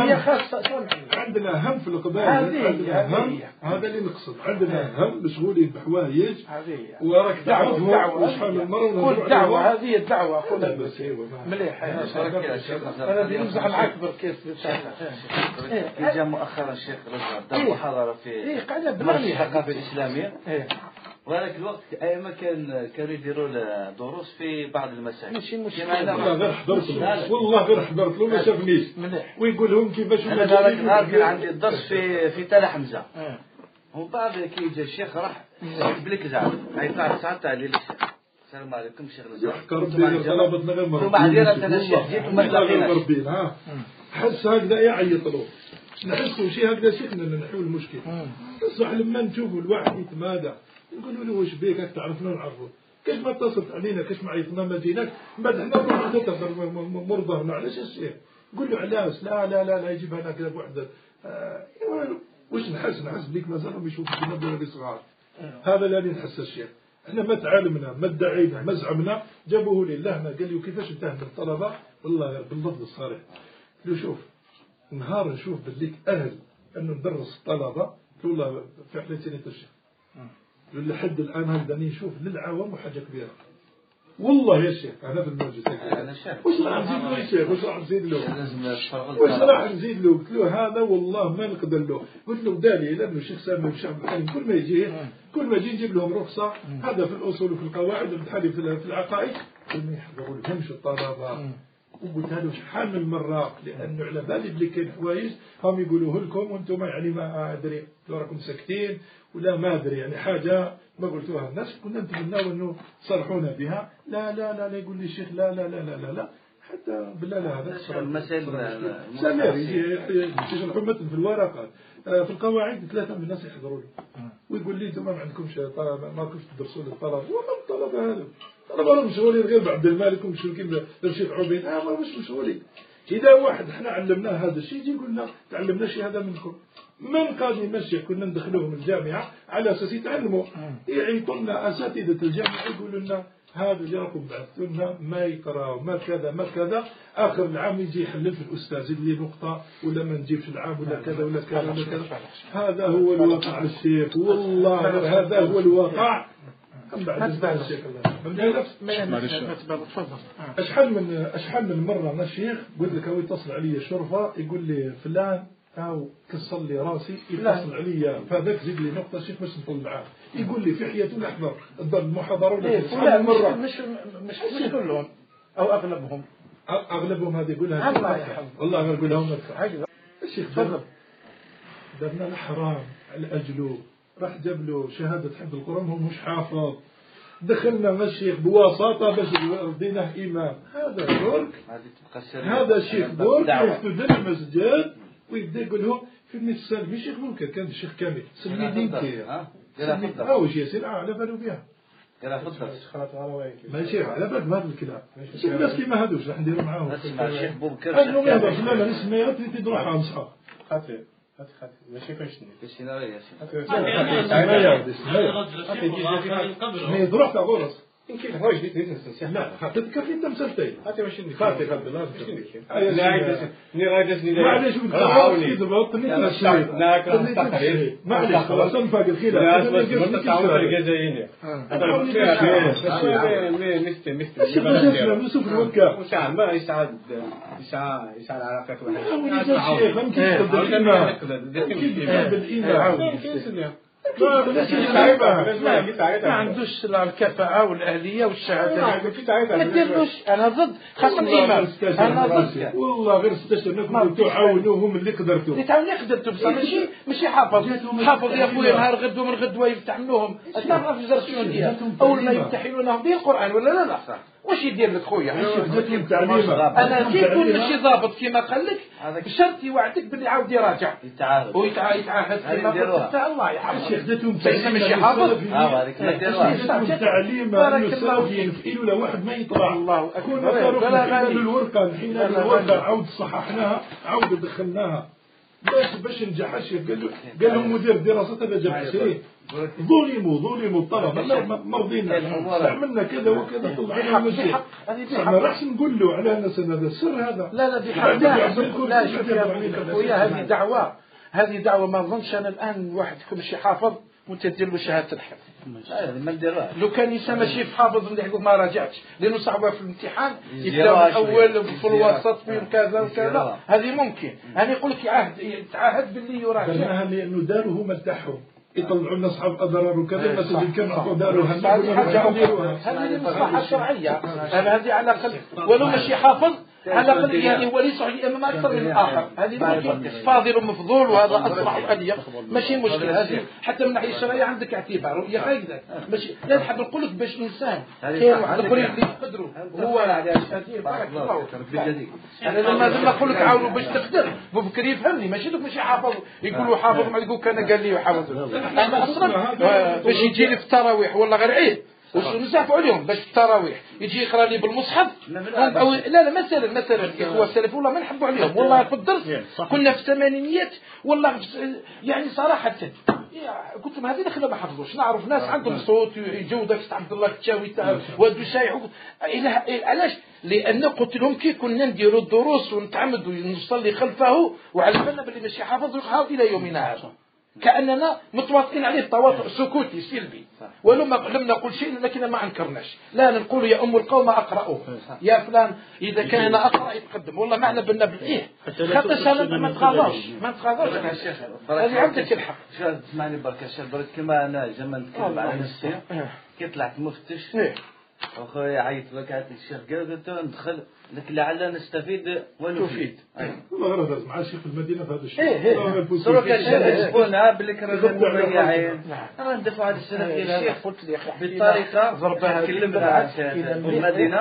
عندنا هم في القبائل، عندنا هم هذا اللي نقصد، عندنا هم مشغولين بحوايج وراك دعوة وشحال المرة كل دعوة هذه الدعوة خذها مليح. أنا بنمزح معك بركيس جاء مؤخرا الشيخ رجع دار محاضرة في الثقافة الإسلامية، وهذاك الوقت أيام كانوا يديروا دروس في بعض المساجد. والله غير حضرت له ما شافنيش ويقول لهم كيفاش. أنا ذاك النهار كان عندي الدرس في تل حمزة، ومن بعد كي جا الشيخ راح بلك زعل هاي ساعة تاع الليل الشيخ السلام عليكم شيخ الإسلام ثم عدينا أنا الشيخ جيت وما تلاقيناش حس هكذا يعيط له نحسوا شيء هكذا شيخنا نحول المشكل. بصح لما نشوفوا الواحد يتمادى نقولوا له واش بيك تعرفنا نعرفوا كيش ما اتصلت علينا كيش ما عيطنا ما جيناك بعد احنا نروح نتهضر مرضى معليش الشيخ قول له علاش لا يجيب هنا كذا بوحده واش نحس بليك مازالهم يشوفوا فينا بلي صغار. هذا اللي نحس الشيخ احنا ما تعلمنا ما ادعينا ما زعمنا جابوه لله ما قال لي كيفاش انتهى من الطلبه والله بالضبط الصريح. لو شوف نهار نشوف بالليك أهل أنه ندرس الطلبة والله في حالتين تشيخ لحد الآن هذا نشوف للعوام حاجة كبيرة والله يا شيخ. أنا في الموجود وش راح نزيد له يا شيخ وش راح نزيد له قلت له هذا والله ما نقدر له قلت له دالي لأنه الشيخ سامي الشعب الحالي كل ما يجي نجيب لهم رخصة هذا في الأصول وفي القواعد وبالتالي في العقائد ما يحضروا لهمش الطلبة. وقلت له شحال من مرة لأنه على بالي بلي كاين حوايج هم يقولوه لكم وانتم يعني ما أدري راكم ساكتين ولا ما أدري يعني حاجة ما قلتوها الناس كنا نتمنى أنه صرحونا بها. لا يقول لي الشيخ لا حتى بالله لا هذا المسائل سمير يجي الحكومة في الورقات في القواعد 3 من الناس يحضروا له ويقول لي انتم ما عندكمش ما كنتش تدرسوا للطلبه والله الطلبه هذا الطلبه مشغولين غير بعبد الملك ومشغولين بالشيخ عبيد ما مش مشغولين. إذا واحد احنا علمناه هذا الشيء يجي يقول لنا تعلمنا شيء هذا منكم من قاضي مشي كنا ندخلوهم الجامعة على أساس يتعلموا يعيطوا لنا أساتذة الجامعة يقولوا لنا هذا اللي راكم بعثتوا لنا ما يقرأ ما كذا ما كذا آخر العام يجي يحلل في الأستاذ اللي نقطة ولا ما نجيبش العام ولا كذا ولا كذا ولا كذا. هذا هو الواقع الشيخ والله هذا هو الواقع. أشحال من مرة أنا الشيخ قلت لك هو يتصل علي الشرفة يقول لي فلان أو كسر لي راسي يتصل علي فهذاك زيد لي نقطة شيخ باش نطلعها يقول لي في حياته نحضر المحاضرة ولا فلان مرة مش كلهم أو أغلبهم هذه يقولها والله غير يقولها مرة الشيخ درنا الحرام على أجله راح جاب له شهادة حفظ القرآن هو مش حافظ دخلنا مشيخ بواسطة باش رديناه إمام هذا برك هذا الشيخ برك يفتدن المسجد ويبدا يقول له في النص سلمي شيخ ممكن كان الشيخ كامل سلمي دينك واش ياسين على بالو بها ماشي على بالك بهذا الكلام شوف الناس كيما هذوش راح نديروا معاهم الشيخ بوبكر انه ما يهضرش لا نسمع تروح على نصحى خاطر ماشي كاين ما يضرب تاع غرس يمكن هو جديد نسنسي لا خاطرك في تمثلتين حتى ماشي خاطر بالله ني غادي معليش عاوني ضبطني ناكل التقرير معليش خلاص نفاق الخلاف لا تعاون الجزائريين هذا مستر نشوف الوكاء وساعة ما يساعد العلاقات ما عندوش الكفاءة والأهلية والشهادة ما تديروش أنا ضد خاصة الإمام أنا ضد والله غير استشهدنا تعاونوهم اللي قدرتوا اللي قدرتوا بصح ماشي حافظ يا خويا نهار غد ومن غدوة يفتحنوهم أشتغل في جرس شنو ندير أول ما يمتحنونهم به القرآن ولا لا واش يدير لك خويا انا كي يكون ماشي ضابط كيما قال لك بشرط يوعدك باللي عاود يراجع ويتعاهد كيما قلت الله يحفظ الشيخ ذاتهم ماشي حافظ تعليم ينفئلوا له واحد ما يطلع الله كنا الورقه الحين الورقه عاود صححناها عاود دخلناها باش ننجح الشيخ قال لهم مدير الدراسات هذا جاب 20 ظلموا الطلبة مرضينا عملنا كذا وكذا طلعنا المشي ما راحش نقول له على أن هذا السر هذا لا دي حاجة لا شوف يا خويا هذه دعوة ما نظنش أنا الآن واحد يكون شي حافظ وانت تدير له شهادة الحفظ ما نديرهاش لو كان يسمى شي حافظ اللي يقول ما راجعتش لأنه صعبة في الامتحان يبدأ من الأول في الوسط في كذا وكذا هذه ممكن أنا يقول لك يتعاهد باللي يراجع لأنه داروا هم ارتاحوا يطلعوا لنا اصحاب اضرار وكذا الناس اللي كانوا داروا هذه مصلحه شرعيه انا هذه على الاقل ولو ماشي حافظ على الاقل يعني هو ليس الامام اكثر من الاخر هذه فاضل ومفضول وهذا اصبح اليق ماشي مشكل هذه حتى من الناحيه الشرعيه عندك اعتبار يا خايدك ماشي لا نحب نقول لك باش انسان كاين واحد الاخرين اللي يقدروا هو انا لما نقول لك عاونوا باش تقدر بكر يفهمني ماشي دوك ماشي حافظ يقولوا حافظ ما يقول كان قال لي حافظ انا اصلا باش يجي لي في التراويح والله غير عيب ونسافوا عليهم باش في التراويح يجي يقرا لي بالمصحف أو لا مثلا الاخوه السلف والله ما نحبوا عليهم والله في الدرس كنا في الثمانينيات والله يعني صراحه قلت لهم هذه دخلنا ما حفظوش نعرف ناس عندهم صوت يجوا داك عبد الله التشاوي وادو شايع علاش لان قلت لهم كي كنا نديروا الدروس ونتعمد ونصلي خلفه وعلى بالنا باللي ماشي حافظ يقراو الى يومنا هذا كأننا متواطئين عليه التواطؤ سكوتي سلبي ولو لم نقول شيء لكن ما أنكرناش لا نقول يا أم القوم أقرأوه يا فلان إذا كان أنا أقرأ يتقدم والله معنى بالنا بالإيه خاطرش هذا ما تغاضاش هذه عندك الحق اسمعني برك الشيخ برك كما أنا زمان نتكلم على نفسي كي طلعت مفتش أخويا عيط لك هات الشيخ قلت ندخل لك لعل نستفيد ونفيد والله غير مع الشيخ في المدينة في هذا الشيء سرك الشيخ يسبونها باللي كانوا مضيعين أنا ندفع هذا السنة الشيخ قلت لي بالطريقة ضربها كلمنا في المدينة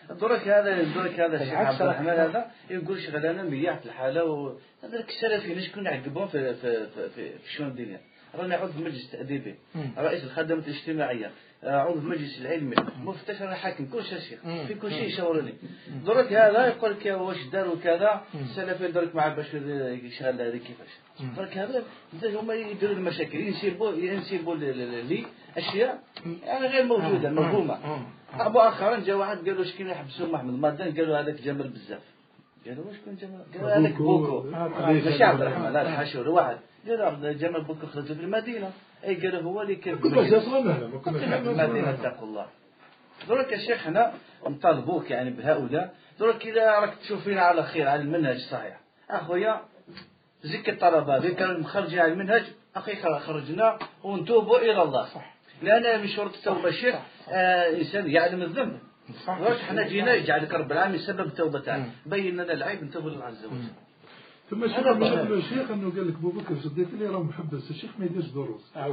درك هذا الشيخ عبد الرحمن هذا يقول شغلانه مليحه الحاله وهذاك السلفيين شكون يعقبون في الشؤون الدينيه. رانا عضو المجلس التأديبي، رئيس الخدمة الاجتماعية، عضو المجلس العلمي، مفتش، انا حاكم كل شيء شيخ في كل شيء يشاورني. درك هذا يقول لك واش داروا كذا السلفيين درك مع باش يشغل هذه كيفاش. درك هذا هما يديروا المشاكل ينسبوا لي اشياء يعني غير موجوده مفهومه. مؤخرا جا واحد قال له شكون يحبسوا محمد مادان، قالوا هذاك جمل بزاف. قالوا شكون جمل؟ قالوا هذاك بوكو ماشي عبد الرحمن، لا الحشوري واحد. قالوا جمل بوكو خرج في المدينه، اي قالوا هو اللي كيف في المدينه اتقوا الله. درك يا شيخ حنا نطالبوك يعني بهؤلاء. درك اذا راك تشوف فينا على خير على المنهج الصحيح اخويا زك الطلبه ذيك مخرجين على المنهج اخي خرجنا ونتوبوا الى الله. صح. لان من شروط التوبه الشيخ انسان يعلم الذنب. واش حنا جينا يجعلك رب العالمين سبب التوبه تاعنا، بين لنا العيب نتوب لله عز وجل. ثم الشيخ انه قال لك ابو بكر صديق اللي راه محبس الشيخ ما يديرش دروس. لا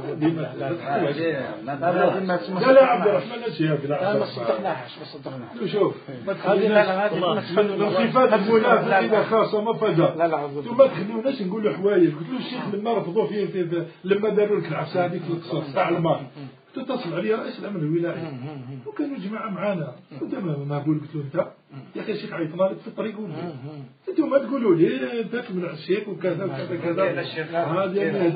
عبد الرحمن الشيخ لا ما صدقناهاش شوف هذه الصفات المنافق اذا خاصم فجر. ثم ما تخليوناش نقولوا حوايج. قلت له الشيخ لما رفضوا فيه لما داروا لك العفسه هذيك القصص تاع الماء تتصل عليه رئيس الامن الولائي وكانوا جماعه معانا. قلت له ما قلت له انت يا اخي الشيخ عيطنا لك في الطريق قول لي انتم ما تقولوا لي انت من الشيخ وكذا وكذا كذا. هذه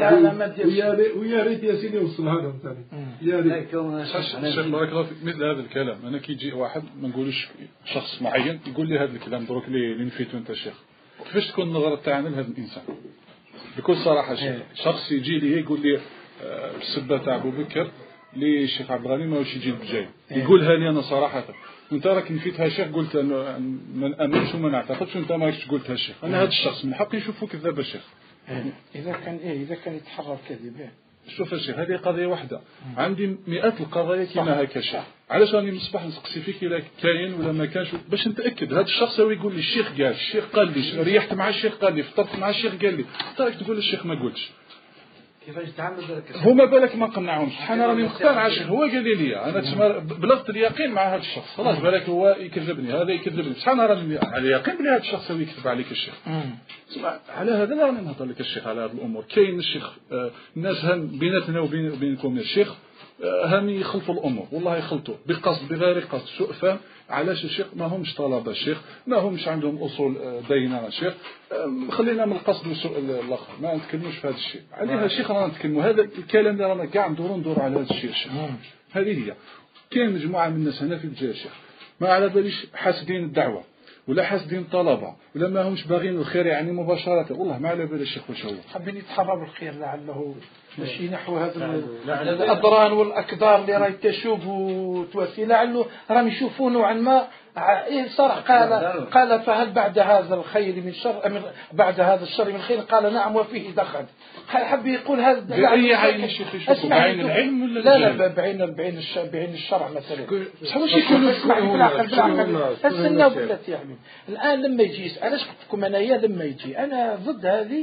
ويا ريت يا سيدي وصلها لهم ثاني يا ريت. الشيخ بارك الله فيك مثل هذا الكلام انا كيجي واحد ما نقولوش شخص معين يقول لي هذا الكلام دروك اللي نفيتو انت الشيخ كيفاش تكون النظره تاعنا لهذا الانسان بكل صراحه. شخص يجي لي يقول لي السبه تاع ابو بكر لي الشيخ عبد الغني ماهوش يجي بجاي يقولها لي انا صراحه وانت راك نفيتها شيخ قلت انه ما نامنش وما نعتقدش وانت ماكش قلتها الشيخ. انا هذا الشخص من حقي نشوفه كذاب الشيخ اذا كان يتحرر كذب. شوف الشيخ هذه قضيه واحده عندي مئات القضايا كيما هكا الشيخ. علاش راني مصباح نسقسي فيك الا كاين ولا ما كانش باش نتاكد. هذا الشخص هو يقول لي الشيخ قال الشيخ قال لي ريحت مع الشيخ قال لي فطرت مع الشيخ قال لي انت راك تقول الشيخ ما قلتش. كيفاش تعمل ذلك هما بالك ما قنعهمش. انا راني مقتنع هو قال لي انا بلغت اليقين مع هذا الشخص خلاص بالك هو يكذبني هذا يكذبني بصح انا راني على اليقين بلي هذا الشخص هو يكذب عليك الشيخ. على هذا لا راني نهضر لك الشيخ على هذه الامور. كاين الشيخ الناس بيناتنا وبينكم الشيخ هم يخلطوا الامور والله يخلطوا بقصد بغير قصد سوء فهم. علاش الشيخ ما همش طلبه الشيخ ما همش عندهم اصول دينه الشيخ. خلينا من القصد وسوء الاخر ما نتكلموش في هذا الشيء عليها الشيخ رانا نتكلموا هذا الكلام اللي رانا كاع ندور على هذا الشيء الشيخ. هذه هي كاين مجموعه من الناس هنا في الجزائر الشيخ ما على باليش حاسدين الدعوه ولا حاسدين الطلبه ولا ما همش باغين الخير يعني مباشره والله ما على بالي الشيخ واش هو حابين يتحرروا الخير لعله ماشي نحو هذا الاضران والاكدار اللي راهي تشوب وتواسي لعله راهم يشوفوا نوعا ما صار قال فهل بعد هذا الخير من شر بعد هذا الشر من خير قال نعم وفيه دخل. حب يقول هذا بأي عين الشيخ يشوفوا بعين العلم ولا لا بعين الشرع مثلا واش يكونوا بالعقل بالتي يعني. الان لما يجي علاش قلت لكم انايا لما يجي انا ضد هذه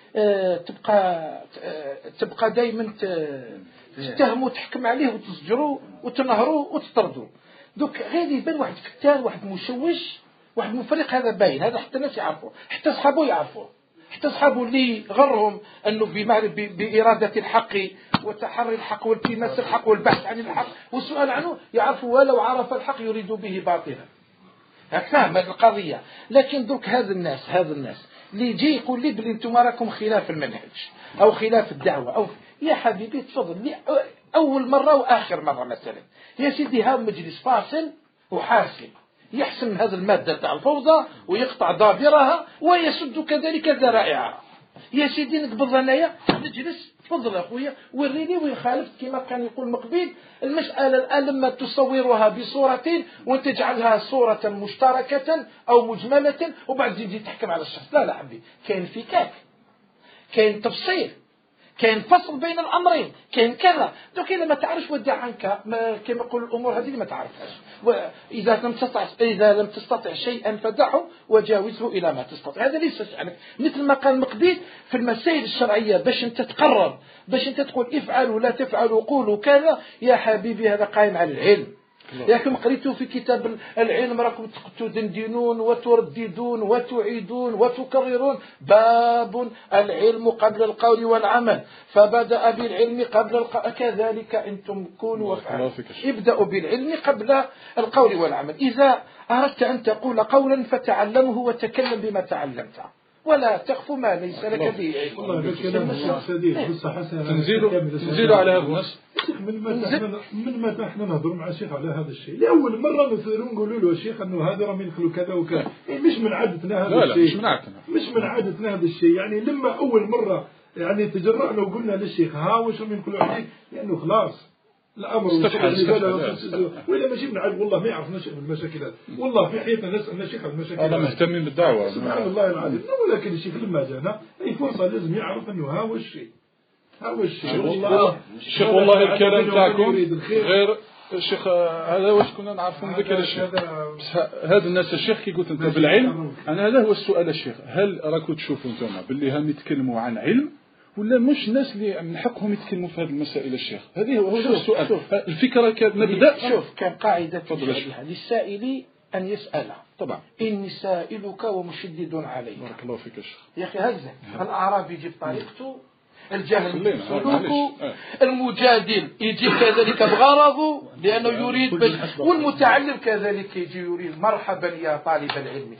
تبقى دائما تتهموا وتحكم عليه وتزجروا وتنهروا وتطردوا. دوك غير يبان واحد فتان واحد مشوش واحد مفرق هذا باين. هذا حتى الناس يعرفوه حتى اصحابه يعرفوه حتى اصحابه اللي غرهم انه بإرادة الحق وتحري الحق والتماس الحق والبحث عن الحق والسؤال عنه يعرفوا ولو عرف الحق يريد به باطلا. فاهم هذه القضية. لكن دوك هذا الناس اللي يجي يقول لي بلي انتم راكم خلاف المنهج او خلاف الدعوة او يا حبيبي تفضل لي اول مرة واخر مرة مثلا يا سيدي ها مجلس فاصل وحاسم يحسم هذه المادة تاع الفوضى ويقطع دابرها ويسد كذلك ذرائعها. يا سيدي نقبض انايا نجلس تفضل اخويا وريني وين خالفت كما كان يقول مقبيل المسألة الآن لما تصورها بصورة وتجعلها صورة مشتركة أو مجملة وبعد تجي تحكم على الشخص. لا حبيبي كاين فكاك كاين تفصيل كاين فصل بين الأمرين كاين كذا. دوك إذا ما تعرفش ودع عنك كما يقول الأمور هذه ما تعرفهاش. إذا لم تستطع شيئا فدعه وجاوزه إلى ما تستطيع. هذا ليس شأنك مثل ما قال مقبيل في المسائل الشرعية باش أنت تقرر باش أنت تقول افعلوا لا تفعلوا قولوا كذا. يا حبيبي هذا قائم على العلم ياكم قريتوا في كتاب العلم راكم تدندنون وترددون وتعيدون وتكررون باب العلم قبل القول والعمل، فبدأ بالعلم قبل كذلك أنتم كونوا وافعلوا، ابدأوا بالعلم قبل القول والعمل. إذا أردت أن تقول قولا فتعلمه وتكلم بما تعلمت، ولا تخف ما ليس لك به علم. والله بالكلام سديد بصح تنزيلوا على هذا الناس من متى احنا نهضر مع الشيخ على هذا الشيء لأول مرة مثلا نقولوا له الشيخ انه هذا راه يدخلوا كذا وكذا، مش من عادتنا هذا الشيء، مش من عادتنا هذا الشيء. يعني لما أول مرة يعني تجرأنا وقلنا للشيخ ها واش راهم يدخلوا عليك، لأنه خلاص الأمر وإلا ماشي من عاد والله ما يعرفنا شيء من المشاكل هذه، والله في حياتنا نسألنا شيخ المشاكل هذا مهتمين بالدعوة سبحان الله العظيم. ولكن الشيخ لما جانا أي فرصة لازم يعرف أنه ها هو الشيء، ها هو الشيء. الشيخ والله الكلام تاعكم غير الشيخ هذا واش كنا نعرفوا من ذكر الشيخ. هذا الناس الشيخ كي قلت انت بالعلم، انا هذا هو السؤال الشيخ، هل راكم تشوفوا انتم باللي هم يتكلموا عن علم ولا مش ناس اللي من حقهم يتكلموا في هذه المسائل الشيخ؟ هذه هو السؤال. الفكره كانت نبدا. شوف كان قاعده للسائل ان يسال. طبعا اني سائلك ومشدد عليك. بارك الله فيك الشيخ. يا اخي هزه الاعرابي يجيب طريقته، الجاهل سلوكه، المجادل يجي كذلك بغرضه لأنه يريد والمتعلم كذلك يجي يريد مرحبا يا طالب العلم.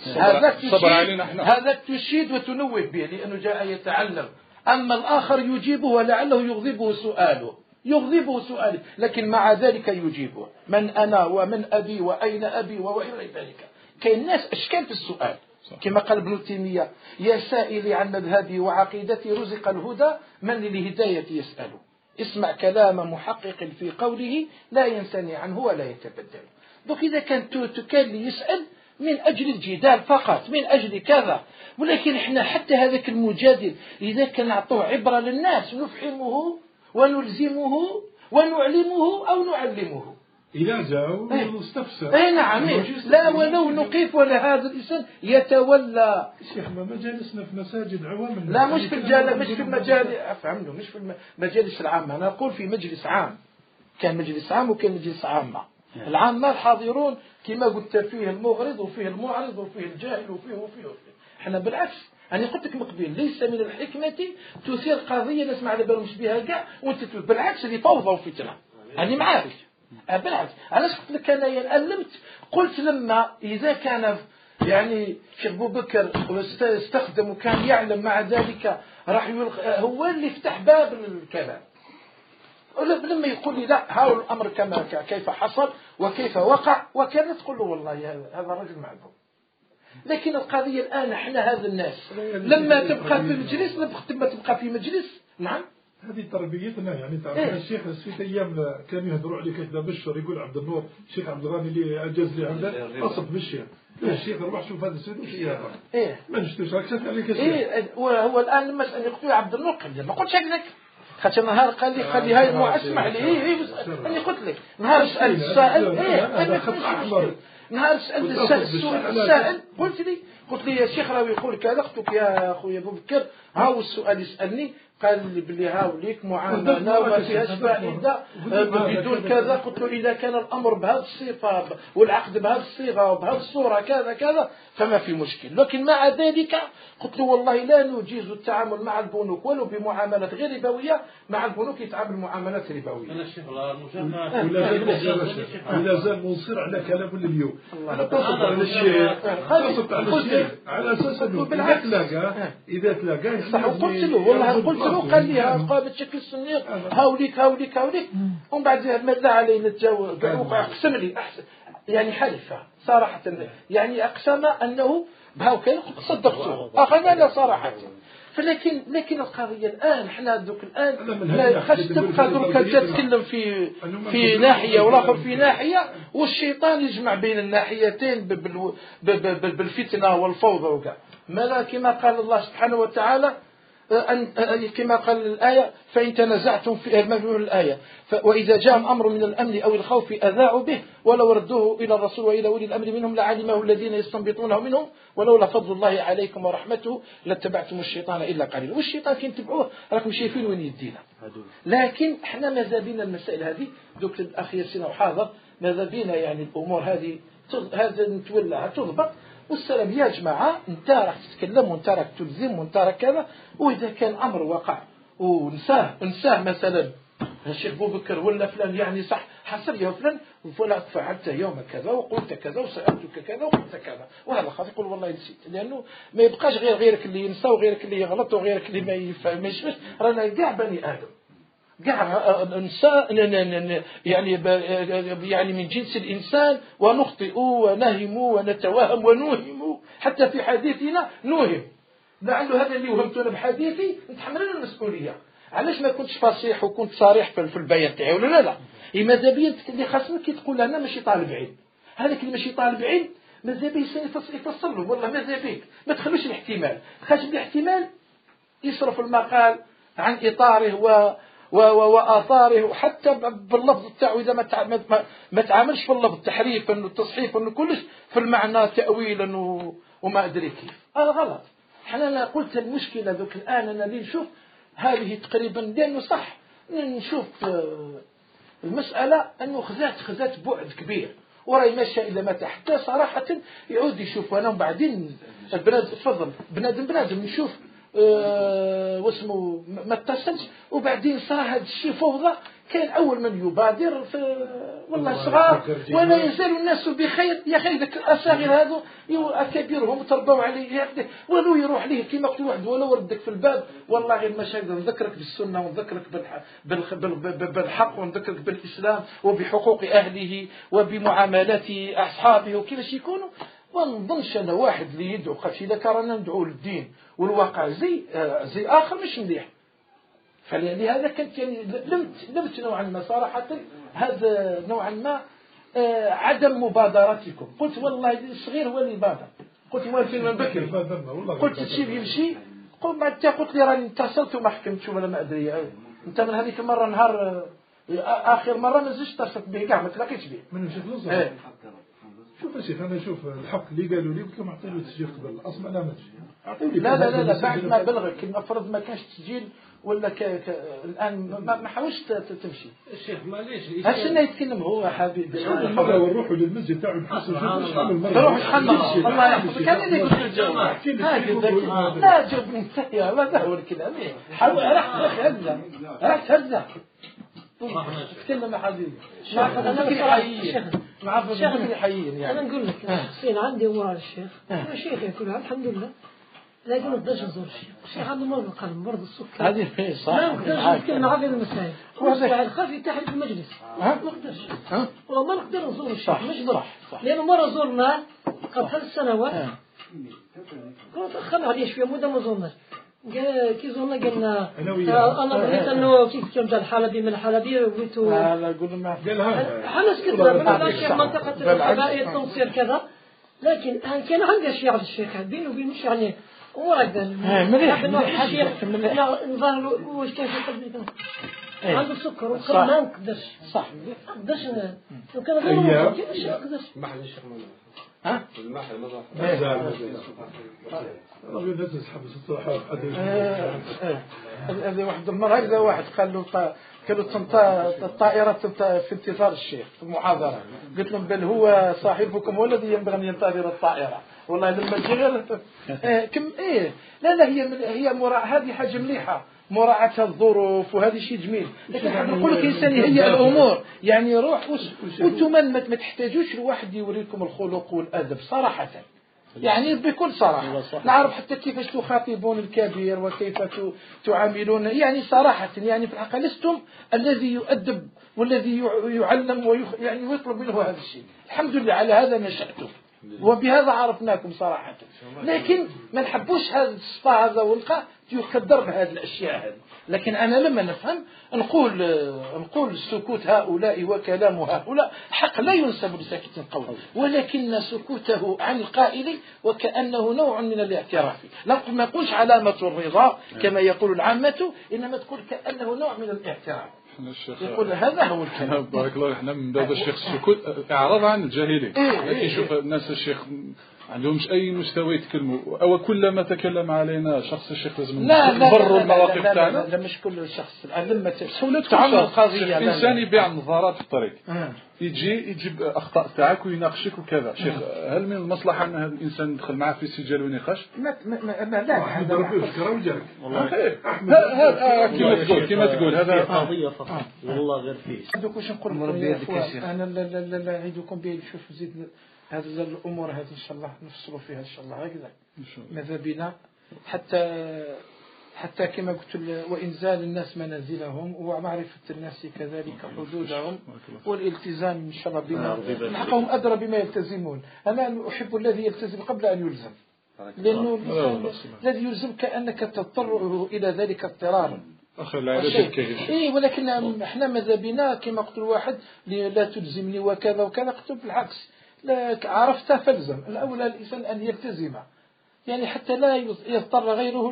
هذا تشيد وتنوه به لأنه جاء يتعلم. أما الآخر يجيبه ولعله يغضبه سؤاله لكن مع ذلك يجيبه. من أنا ومن أبي وأين أبي وغير ذلك. كاين الناس أشكال في السؤال كما قال ابن تيمية: يا سائلي عن مذهبي وعقيدتي رزق الهدى من للهداية يسأل. اسمع كلام محقق في قوله لا ينثني عنه ولا يتبدل. دوك إذا كان كان يسأل من أجل الجدال فقط، من أجل كذا، ولكن احنا حتى هذاك المجادل إذا كان نعطوه عبرة للناس نفهمه ونلزمه ونعلمه أو نعلمه إذا جاءوا يستفسر. أي نعم. لا ولو نقيف ولا هذا الإنسان يتولى. شيخ ما مجالسنا في مساجد عوام. لا مش في المجال أفهمه، مش في المجالس العامة. أنا أقول في مجلس عام. كان مجلس عام وكان مجلس عامة. العامة الحاضرون كما قلت فيه المغرض وفيه المعرض وفيه الجاهل وفيه. احنا بالعكس أنا قلت لك مقبل ليس من الحكمة تثير قضية نسمع على بالهمش بها كاع وأنت بالعكس اللي فوضى وفتنة. أنا معاك. بالعكس علاش قلت لك أنا ألمت قلت لما إذا كان يعني شيخ أبو بكر استخدم وكان يعلم مع ذلك راح هو اللي فتح باب الكلام. لما يقول لي لا هاو الأمر كيف حصل وكيف وقع وكان تقول له والله هذا الرجل معذور. لكن القضية الآن احنا هذا الناس لما تبقى في مجلس لما تبقى في مجلس. نعم هذه تربيتنا. يعني تعرف الشيخ في أيام كانوا يهضروا عليك كذا بشر يقول عبد النور الشيخ عبد الغني اللي أجاز لي عنده قصد بالشيخ الشيخ روح شوف هذا السيد وش يهضر. ما نشتوش راك شفت عليك الشيخ. وهو الآن لما سألني قلت له عبد النور قال ما قلتش هكذاك خاطر نهار قال لي هاي مو اسمع لي أنا قلت لك نهار سأل السائل نهار سألت السائل قلت لي يا شيخ راهو يقول كذا. قلت لك يا أخويا أبو بكر هاو السؤال يسألني قال لي بلي هاو ليك معاملة وما فيهاش فائدة بدون كذا. قلت له إذا كان الأمر بهذه الصفة والعقد بهذه الصيغة وبهذه الصورة كذا فما في مشكل. لكن مع ذلك قلت له والله لا نجيز التعامل مع البنوك ولو بمعاملات غير ربوية مع البنوك يتعامل معاملات ربوية. ولا زال منصر على كلام اليوم. أنا قصدت على الشيخ على أساس أنه إذا تلاقى صح. وقلت له والله قلت له قال لي قابل شكل السنيق هاوليك ومن بعد ماذا علينا نتجاوز أقسم لي أحسن يعني حلفة صراحة يعني أقسم أنه بهاو كان صدقته أخذنا لا صراحة. لكن القضية الآن احنا دوك الآن لا خاص تبقى دوك تتكلم في ناحية والآخر في ناحية والشيطان يجمع بين الناحيتين بالفتنة والفوضى وكذا. ما كما قال الله سبحانه وتعالى كما قال الآية فإن تنازعتم في الآية وإذا جاء أمر من الأمن أو الخوف أذاعوا به ولو ردوه إلى الرسول وإلى أولي الأمر منهم لعلمه الذين يستنبطونه منهم ولولا فضل الله عليكم ورحمته لاتبعتم الشيطان إلا قليلا. والشيطان كي نتبعوه راكم شايفين وين يدينا. لكن احنا ماذا بينا المسائل هذه دوك الأخ ياسين وحاضر ماذا بينا يعني الأمور هذه هذا نتولى تضبط. والسلام يا جماعة أنت راح تتكلم وأنت راح تلزم وأنت راح كذا. وإذا كان أمر وقع ونساه مثلا الشيخ بوبكر ولا فلان يعني صح حسب يا فلان ولا فعلت يوم كذا وقلت كذا وسألتك كذا وقلت كذا وهذا خاطئ يقول والله نسيت. لأنه ما يبقاش غيرك اللي ينسى وغيرك اللي يغلط وغيرك اللي ما يشفش. رانا كاع بني آدم كاع إنسان يعني من جنس الإنسان ونخطئ ونهم ونتوهم ونوهم حتى في حديثنا نوهم. لعل هذا اللي وهمتنا بحديثي نتحمل المسؤولية. علاش ما كنتش فصيح وكنت صريح في البيان تاعي ولا لا؟ ماذا بيا اللي خاصني كي تقول انا ماشي طالب علم. هذاك اللي ماشي طالب علم ماذا بيه يفصل له والله ماذا بيك ما تخلوش الاحتمال. خاطر الاحتمال يصرف المقال عن اطاره واثاره وحتى باللفظ تاعو اذا ما تعاملش في اللفظ تحريفا وتصحيفا وكلش في المعنى تاويلا وما ادري كيف. هذا غلط. انا قلت المشكله ذوك الان انا اللي نشوف هذه تقريبا لانه صح نشوف المساله انه خذات بعد كبير وراي ماشي الا ما حتى صراحه يعود يشوف انا وبعدين البنادم تفضل بنادم نشوف واسمه ما اتصلش وبعدين صار هذا الشيء فوضى. كان اول من يبادر في والله صغار ولا يزال الناس بخير. يا اخي ذاك الاصاغر هذو اكابرهم تربوا عليه ولو يروح ليه كيما قلت واحد ولو وردك في الباب والله غير مشاهد نذكرك بالسنه ونذكرك بالحق ونذكرك بالاسلام وبحقوق اهله وبمعاملات اصحابه وكيفاش يكونوا. ونظنش انا واحد اللي يدعو قتيلة رانا ندعو للدين والواقع زي اخر مش مليح. فلهذا كنت يعني لمت نوعا ما صراحه هذا نوعا ما عدم مبادرتكم. قلت والله الصغير هو اللي بادر. قلت والفين من بكري قلت تشي يمشي قلت لي راني اتصلت وما حكمتش ولا ما ادري. انت من هذيك المره نهار اخر مره ما زدتش اتصلت به كاع ما تلاقيتش به من الشيخ شوف الشيخ انا نشوف الحق اللي قالوا لي قلت لهم اعطيني تسجيل قبل الاصل انا ما تجي لا بعد ما بلغك نفرض ما كانش تسجيل ولا الان ما حاولش تمشي. الشيخ معليش هالشنا يتكلم هو حبيبي المره ونروحوا للمسجد تاعو نحسوا شحال من مره نروح شحال الله يحفظك. كان اللي قلت الجواب لا جاوبني انت يا هذا هو الكلام. حاول راح تهزه تكلم يا حبيبي. أنا نقول لك حسين عندي وراء الشيخ أنا شيخ كلها الحمد لله لكن ما نقدرش نزور الشيخ عنده مرض القلب مرض السكر هذه صح ما نقدرش نتكلم عن المسائل واحد خاف يتحد في المجلس ما نقدرش والله ما نقدر نزور الشيخ مجبر لأنه مرة زورناه قبل 3 سنوات كنت أخذنا عليه شوية مدة ما زورناش كي زورنا قلنا أنا بغيت أنه كيف كنت الحلبي من الحلبي بغيتو لا قول ما حنا سكتنا بلا الشيخ منطقة الحبائل تنصير كذا لكن كان عندي أشياء على الشيخ بينه وبين مش يعني هو هكذا مليح الشيخ نظهر واش كان في قلبي عنده السكر وكان ما نقدرش صح ما نقدرش وكان غير كيفاش ما نقدرش محل الشيخ منى المحل والله الناس يسحب الصراحه هذا واحد المره هكذا واحد قال له كانوا الطائرة في انتظار الشيخ في المحاضرة. قلت لهم بل هو صاحبكم هو الذي ينبغي أن ينتظر الطائرة. والله لما تجي غير كم لا هي هذه حاجة مليحة مراعاة الظروف وهذا شيء جميل. لكن نقول لك الإنسان يهيئ الأمور يعني يروح وانتم ما تحتاجوش الواحد يوريكم الخلق والأدب صراحة يعني بكل صراحة. نعرف حتى كيفاش تخاطبون الكبير وكيف تعاملون يعني صراحة يعني في الحقيقة لستم الذي يؤدب والذي يعلم يعني ويطلب منه هذا الشيء. الحمد لله على هذا نشأتم وبهذا عرفناكم صراحة. لكن ما نحبوش هذا الصفة هذا ونلقى يقدر بهذه الأشياء هذه. لكن أنا لما نفهم نقول سكوت هؤلاء وكلام هؤلاء حق لا ينسب لساكت القول ولكن سكوته عن القائل وكأنه نوع من الاعتراف. ما نقولش علامة الرضا كما يقول العامة إنما تقول كأنه نوع من الاعتراف. يقول هذا هو الكلام. بارك الله. احنا من باب الشيخ السكوت اعراض عن الجاهلين. لكن شوف الناس الشيخ عندهمش أي مستوى يتكلموا، أو كلما تكلم علينا شخص الشيخ لازم نبرروا المواقف تاعنا. لا مش كل شخص لما تعمل القضية الإنسان يبيع النظارات في الطريق يجيب أخطاء تاعك ويناقشك وكذا. شيخ هل من المصلحة أن هذا الإنسان يدخل معه في سجال ونقاش؟ لا كما تقول هذا قضية فقط والله غير فيه. دوك واش نقول لكم أنا لا أعيدكم به. شوف زيد هذه الأمور هذه إن شاء الله نفصلوا فيها إن شاء الله هكذا. ماذا بنا حتى كما قلت وإنزال الناس منازلهم ومعرفة الناس كذلك حدودهم والالتزام إن شاء الله بما نحقهم أدرى بما يلتزمون. أنا أحب الذي يلتزم قبل أن يلزم، لأنه الذي يلزم كأنك تضطر إلى ذلك اضطرارا. ولكن احنا ماذا بنا كما قلت الواحد لا تلزمني وكذا وكذا، قلت بالعكس لا عرفت فالزم. الأولى الإنسان أن يلتزم يعني حتى لا يضطر غيره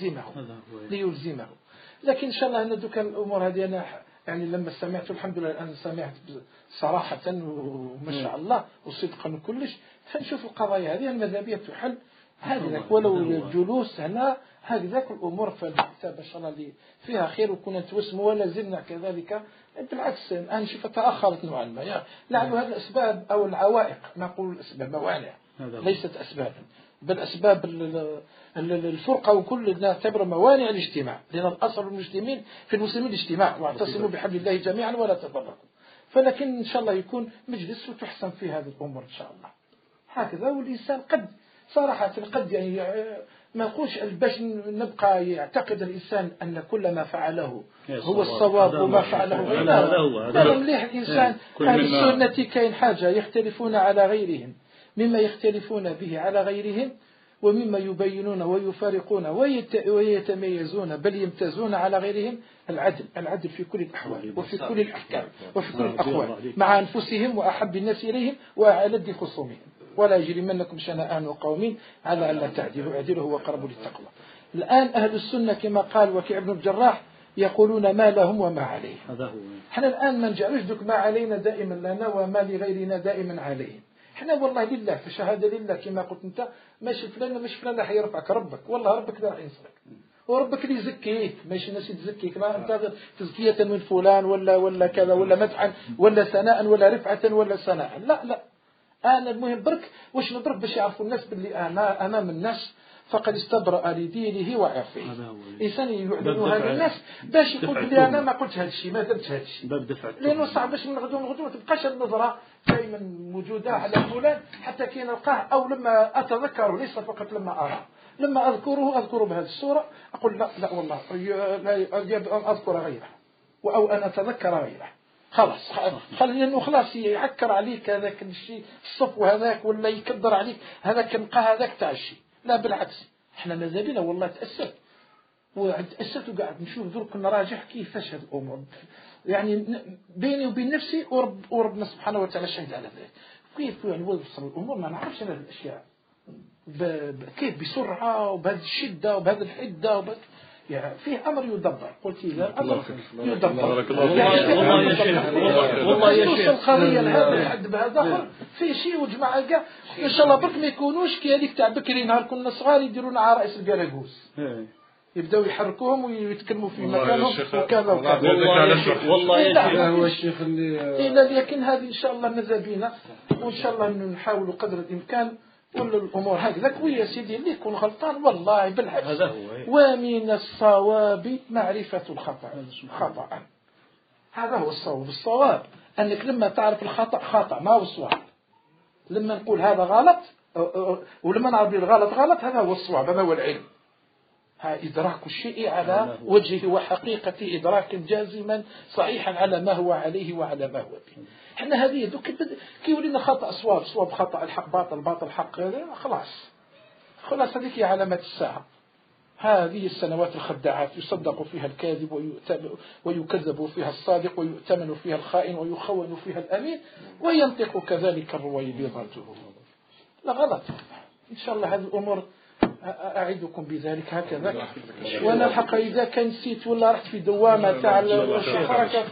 ليلزمه. لكن إن شاء الله أن دوك الأمور هذه أنا يعني لما سمعت الحمد لله الآن سمعت صراحة وما شاء الله وصدقا وكلش، فنشوف القضايا هذه المذهبية تحل هذه ولو الجلوس هنا هذه الأمور فالكتاب إن شاء الله اللي فيها خير وكنا نتوسموا ولا زلنا كذلك. بالعكس الآن نشوف تأخرت نوعا ما لعل هذه الأسباب أو العوائق، نقول الأسباب موانع ليست أسبابا بل أسباب الفرقة، وكل نعتبر موانع الاجتماع، لأن الأصل المسلمين في المسلمين الاجتماع واعتصموا بحبل الله جميعا ولا تفرقوا. فلكن إن شاء الله يكون مجلس وتحسن في هذه الأمور إن شاء الله هكذا. والإنسان قد صراحة قد يعني ما نقولش باش نبقى يعتقد الإنسان أن كل ما فعله هو الصواب وما فعله غيره. هذا مليح الإنسان. أهل السنة كاين حاجة يختلفون على غيرهم مما يختلفون به على غيرهم، ومما يبينون ويفارقون ويتميزون بل يمتازون على غيرهم العدل في كل الأحوال وفي كل الأحكام وفي كل الأقوال مع أنفسهم وأحب الناس إليهم وألد خصومهم. ولا يجرمنكم شنآن قوم على ألا تعدلوا اعدلوا هو أقرب للتقوى. الآن أهل السنة كما قال وكيع بن الجراح يقولون ما لهم وما عليهم. احنا الآن ما نجعلوش دوك ما علينا دائما لنا وما لغيرنا دائما عليهم. احنا والله لله في شهادة لله كما قلت انت ماشي فلان راح يرفعك ربك، والله ربك راح ينصرك وربك اللي يزكيك، ماشي الناس تزكيك لا انتظر تزكية من فلان ولا كذا ولا مدحا ولا ثناء ولا رفعة ولا ثناء. لا أنا المهم برك واش نضرب باش يعرفوا الناس باللي أنا أمام الناس فقد استبرأ لدينه وعرفه. إنسان يعلن هذا الناس باش يقول لي أنا ما قلت هذا الشيء ما درت هذا الشيء، لأنه صعب باش من غدو ما تبقاش النظرة دائما موجودة على فلان حتى كي نلقاه، أو لما أتذكره ليس فقط لما أراه، لما أذكره بهذه الصورة أقول لا والله لا أذكر غيره أو أن أتذكر غيره. خلاص لأنه خلاص يعكر عليك هذاك الشيء الصفو هذاك ولا يكدر عليك هذاك نقى هذاك تاع الشيء. لا بالعكس احنا مازالنا والله تأسفت وقاعد نشوف درك نراجع كيفاش هذه الأمور يعني بيني وبين نفسي وربنا سبحانه وتعالى شهد على ذلك. كيف يعني وصل الأمور ما نعرفش هذه الأشياء كيف بسرعة وبهذه الشدة وبهذه الحدة يعني فيه أمر يدبر. قلت إذا الأمر يدبر والله يا شيخ القضية لهذا الحد بهذا آخر في شيء وجماعة إن شاء الله برك ما يكونوش كي هذيك تاع بكري نهار كنا صغار يديرونا على رأس الجراجوس يبداو يحركوهم ويتكلموا في مكانهم وكذا والله يا شيخ اللي لكن هذه إن شاء الله ماذا بينا وإن شاء الله نحاول قدر الإمكان كل الأمور هكذا. ويا سيدي اللي يكون غلطان والله بالعكس ومن الصواب معرفة الخطأ هذا هو الصواب أنك لما تعرف الخطأ خطأ ما هو الصواب. لما نقول هذا غلط ولما نعرف الغلط غلط هذا هو الصواب، هذا هو العلم. إدراك الشيء على وجهه وحقيقته إدراكا جازما صحيحا على ما هو عليه وعلى ما هو به. احنا هذه دوك كي يولينا خطأ صواب خطأ الحق باطل حق خلاص هذيك هي علامات الساعة. هذه السنوات الخداعات يصدق فيها الكاذب ويكذب فيها الصادق ويؤتمن فيها الخائن ويخون فيها الأمين وينطق كذلك الرويبضة. لا غلط إن شاء الله هذه الأمور أعدكم بذلك هكذا. وأنا الحق إذا كان نسيت ولا رحت في دوامة تاع الحركة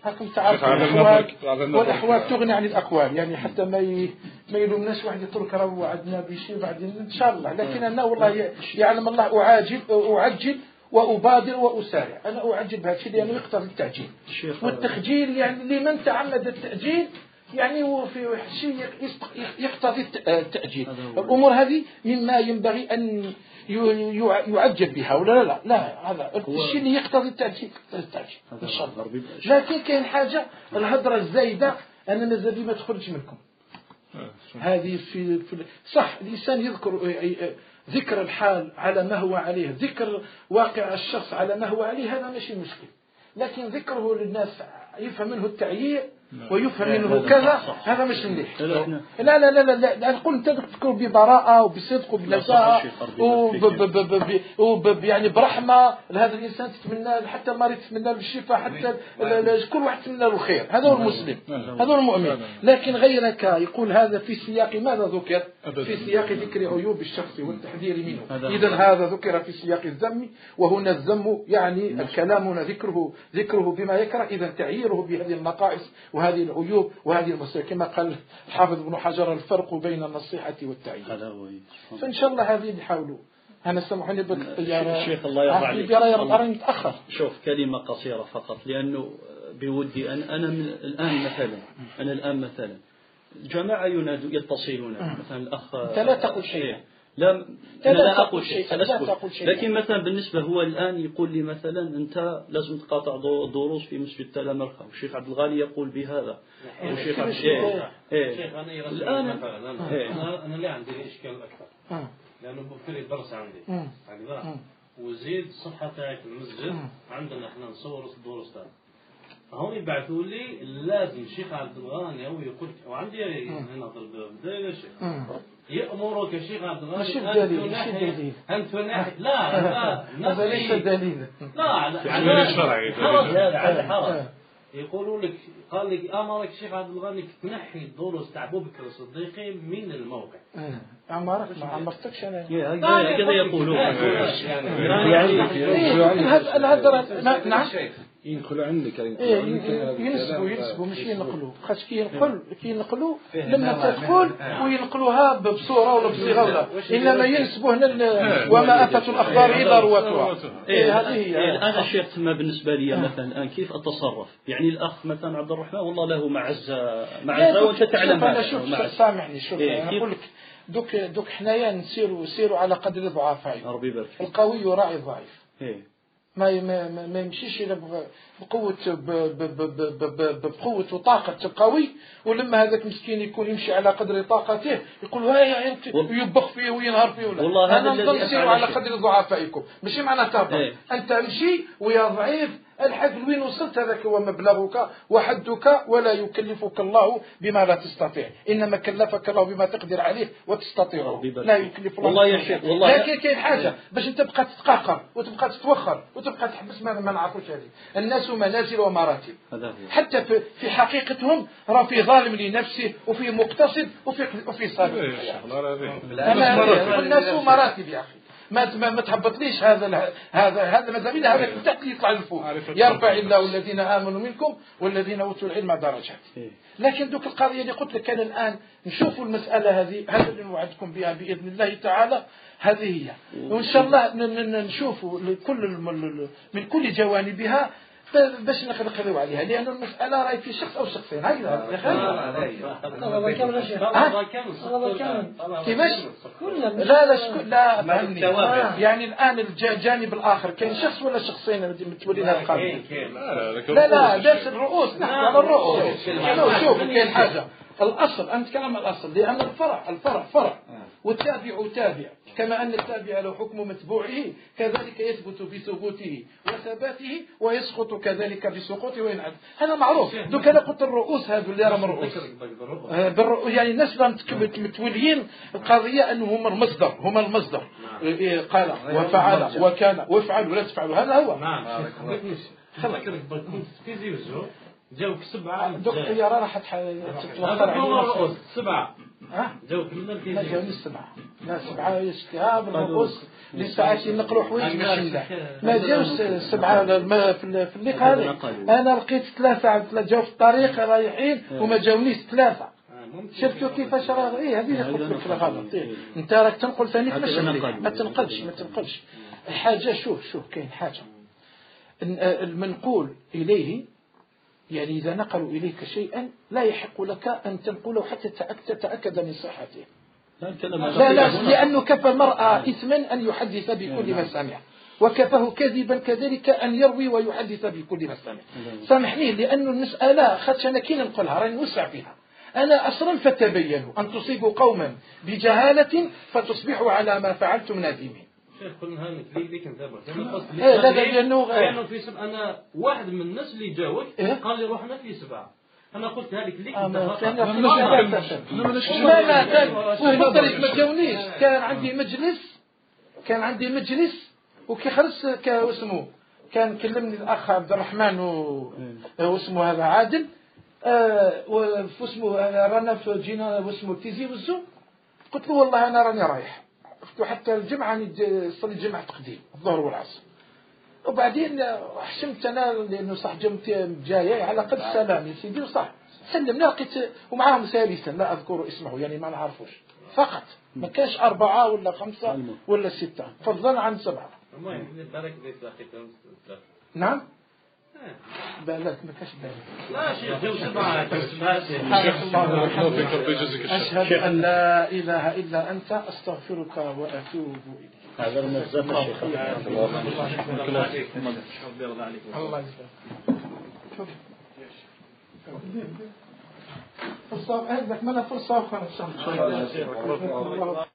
هاكم تعرفوا الأحوال والأحوال تغني عن الأقوال، يعني حتى ما يلومناش واحد يترك راه وعدنا بشيء بعدين إن شاء الله. لكن أنا والله يعلم الله أعجل وأبادر وأسارع. أنا أعجل بهذا الشيء لأنه يقتضي التعجيل والتخجيل، يعني لمن تعمد التأجيل يعني هو في شيء يقتضي التأجيل. الأمور هذه مما ينبغي أن يعجل بها ولا لا هذا الشيء اللي يقتضي التأجيل إن شاء الله. لكن كاين حاجة الهضرة الزايدة أنا مازال ما تخرج منكم هذه في صح. الإنسان يذكر ذكر الحال على ما هو عليه، ذكر واقع الشخص على ما هو عليه، هذا ماشي مشكل. لكن ذكره للناس يفهم منه التعيير ويفهم منه كذا، هذا مش مليح. لا نقول انت تذكر ببراءة وبصدق وبنزاهة يعني برحمة لهذا الإنسان، تتمنى حتى المريض تتمنى له الشفاء، حتى كل واحد تتمنى له الخير، هذا هو المسلم، هذا هو المؤمن. لكن غيرك يقول هذا في سياق ماذا ذكر؟ في سياق ذكر عيوب الشخص والتحذير منه. إذا هذا ذكر في سياق الذم، وهنا الذم يعني الكلام هنا ذكره بما يكره، إذا تعييره بهذه النقائص وهذه العيوب وهذه المصير، كما قال الحافظ ابن حجر الفرق بين النصيحة والتعيير. فإن شاء الله هذه نحاولوا. أنا سامحوني الشيخ الله يرضى عليك، الأرض متأخر. شوف كلمة قصيرة فقط، لأنه بودي أنا الآن مثلا جماعة يتصلون مثلا الأخ أنت لا تقول شيء. لا أقول شيء، لكن مثلا بالنسبة هو الآن يقول لي مثلا أنت لازم تقاطع دروس في مسجد تلامرخة، والشيخ عبد الغالي يقول بهذا، والشيخ عبد الآن أنا لا عندي إشكال أكثر، لأنه بفكر الدرس عندي وزيد الصفحة تاعك المسجد عندنا احنا نصور الدروس تاعنا، هم يبعثوا لي لازم الشيخ عبد الغاني هو يقول، وعندي هنا ضرب الشيخ يأمرك الشيخ عبد الغاني أن تنحي لا هذا ليس دليل، لا على حرج يقولوا لك، قال لك أمرك الشيخ عبد الغاني تنحي الدروس تاع أبو بكر الصديقي من الموقع. ما عمرتكش أنا كذا يقولون يعني نعم ينقلوا عندك ينسبوا مش ينقلوا، خاص كي ينقلوا لما تقول وينقلوها بصورة ولا بصيغة ولا، إنما ينسبوا هنا وما أتت الأخبار إلا رواتها. هذه هي. الآن الشيخ ثم بالنسبة لي مثلا الآن كيف أتصرف؟ يعني الأخ مثلا عبد الرحمن والله له معزة وأنت تعلم هذا. شوف سامعني، شوف أنا أقول لك دوك حنايا نسيروا على قدر ضعفائكم. القوي يراعي الضعيف. ما يمشيش إلى بقوة وطاقة القوي، ولما هذاك مسكين يكون يمشي على قدر طاقته يقول هاي يبخ فيه وينهار فيه ولا. أنا نصير على قدر ضعفائكم، مش معنى تهبط. أنت امشي ويا ضعيف الحد وين وصلت، هذاك هو مبلغك وحدك، ولا يكلفك الله بما لا تستطيع، إنما كلفك الله بما تقدر عليه وتستطيعه، لا يكلف الله شيء. لكن كاين حاجة باش انت تبقى تتقهقر وتبقى تتوخر وتبقى تحبس، ما نعرفوش هذه. الناس منازل ومراتب، حتى في حقيقتهم راه في ظالم لنفسه وفي مقتصد وفي صابر. الناس مراتب يا أخي، ما تهبطليش هذا مازال هذا التقي يطلع لفوق. يرفع الله الذين آمنوا منكم والذين أوتوا العلم درجات. لكن دوك القضية اللي قلت لك أنا الآن نشوفوا المسألة هذه، هذا اللي نوعدكم بها بإذن الله تعالى، هذه هي. وإن شاء الله نشوفوا من كل جوانبها باش نقدروا عليها، لأن المسألة راهي في شخص أو شخصين. هكذا كيفاش؟ لا فهمني. يعني الآن الجانب الآخر كاين شخص ولا شخصين متولين هذا القانون؟ لا درس الرؤوس، نحكي على الرؤوس. شوف كاين حاجة الأصل، أنا نتكلم عن الأصل، لأن الفرع فرع والتابع تابع، كما أن التابع له حكم متبوعه كذلك يثبت بثبوته وثباته ويسقط كذلك بسقوطه وينعد، هذا معروف. دوك أنا قلت الرؤوس هذو اللي راهم الرؤوس يعني الناس راهم متوليين القضية أنهم هم المصدر قال وفعل وكان وافعل ولا تفعل، هذا هو. خلك كنت في زيوزو جاوك 7 دوك الطيارة راح تتوفر علينا 7 جاوبت من ما جاوني السبعة. لا 7 يشتها بالرؤوس لساعات ينقلوا حوايج ماشي لا ما جاوش 7 في اللي قال انا لقيت 3 جاو في الطريق رايحين وما جاونيش 3. شفتوا كيفاش راه هذه اللي قلت لك في الغلط. انت راك تنقل ثاني ما تنقلش حاجه. شوف كاين حاجه المنقول اليه، يعني اذا نقلوا اليك شيئا لا يحق لك ان تنقله حتى تتاكد من صحته. لا لأنه كفى المرأة إثما أن يحدث بكل ما سمع، وكفاه كذبا كذلك أن يروي ويحدث بكل ما سمع. سامحني لأن المسألة خدش أنا كي ننقلها راني نوسع فيها. أنا أصلا فتبينوا أن تصيبوا قوما بجهالة فتصبحوا على ما فعلتم نادمين. شيخ كلها ليك انت لا لأنه في أنا واحد من الناس اللي جاوب قال لي روحنا في 7. أنا قلت هذيك ليك لا ما جاونيش. كان عندي مجلس وكي خرجت واسمه كان كلمني الأخ عبد الرحمن واسمه هذا عادل واسمه رانا في جينا واسمه تيزي والزو. قلت له والله أنا راني رايح حتى الجمعة نصلي جمعة تقديم الظهر والعصر. وبعدين حشمت أنا لأنه صح جمت جاية على قد السلام يا سيدي وصح سلمنا لقيت ومعاهم ثالثا لا أذكر اسمه يعني ما نعرفوش فقط ما كاش 4 ولا 5 ولا 6 فضلا عن 7. نعم بالك ما كاش بالك. لا شيخ جو 7 أشهد أن لا إله إلا أنت أستغفرك وأتوب إليك. هذا المزاق الشيخ الله يجزاك. فرصة عندك ما لا فرصة أخرى.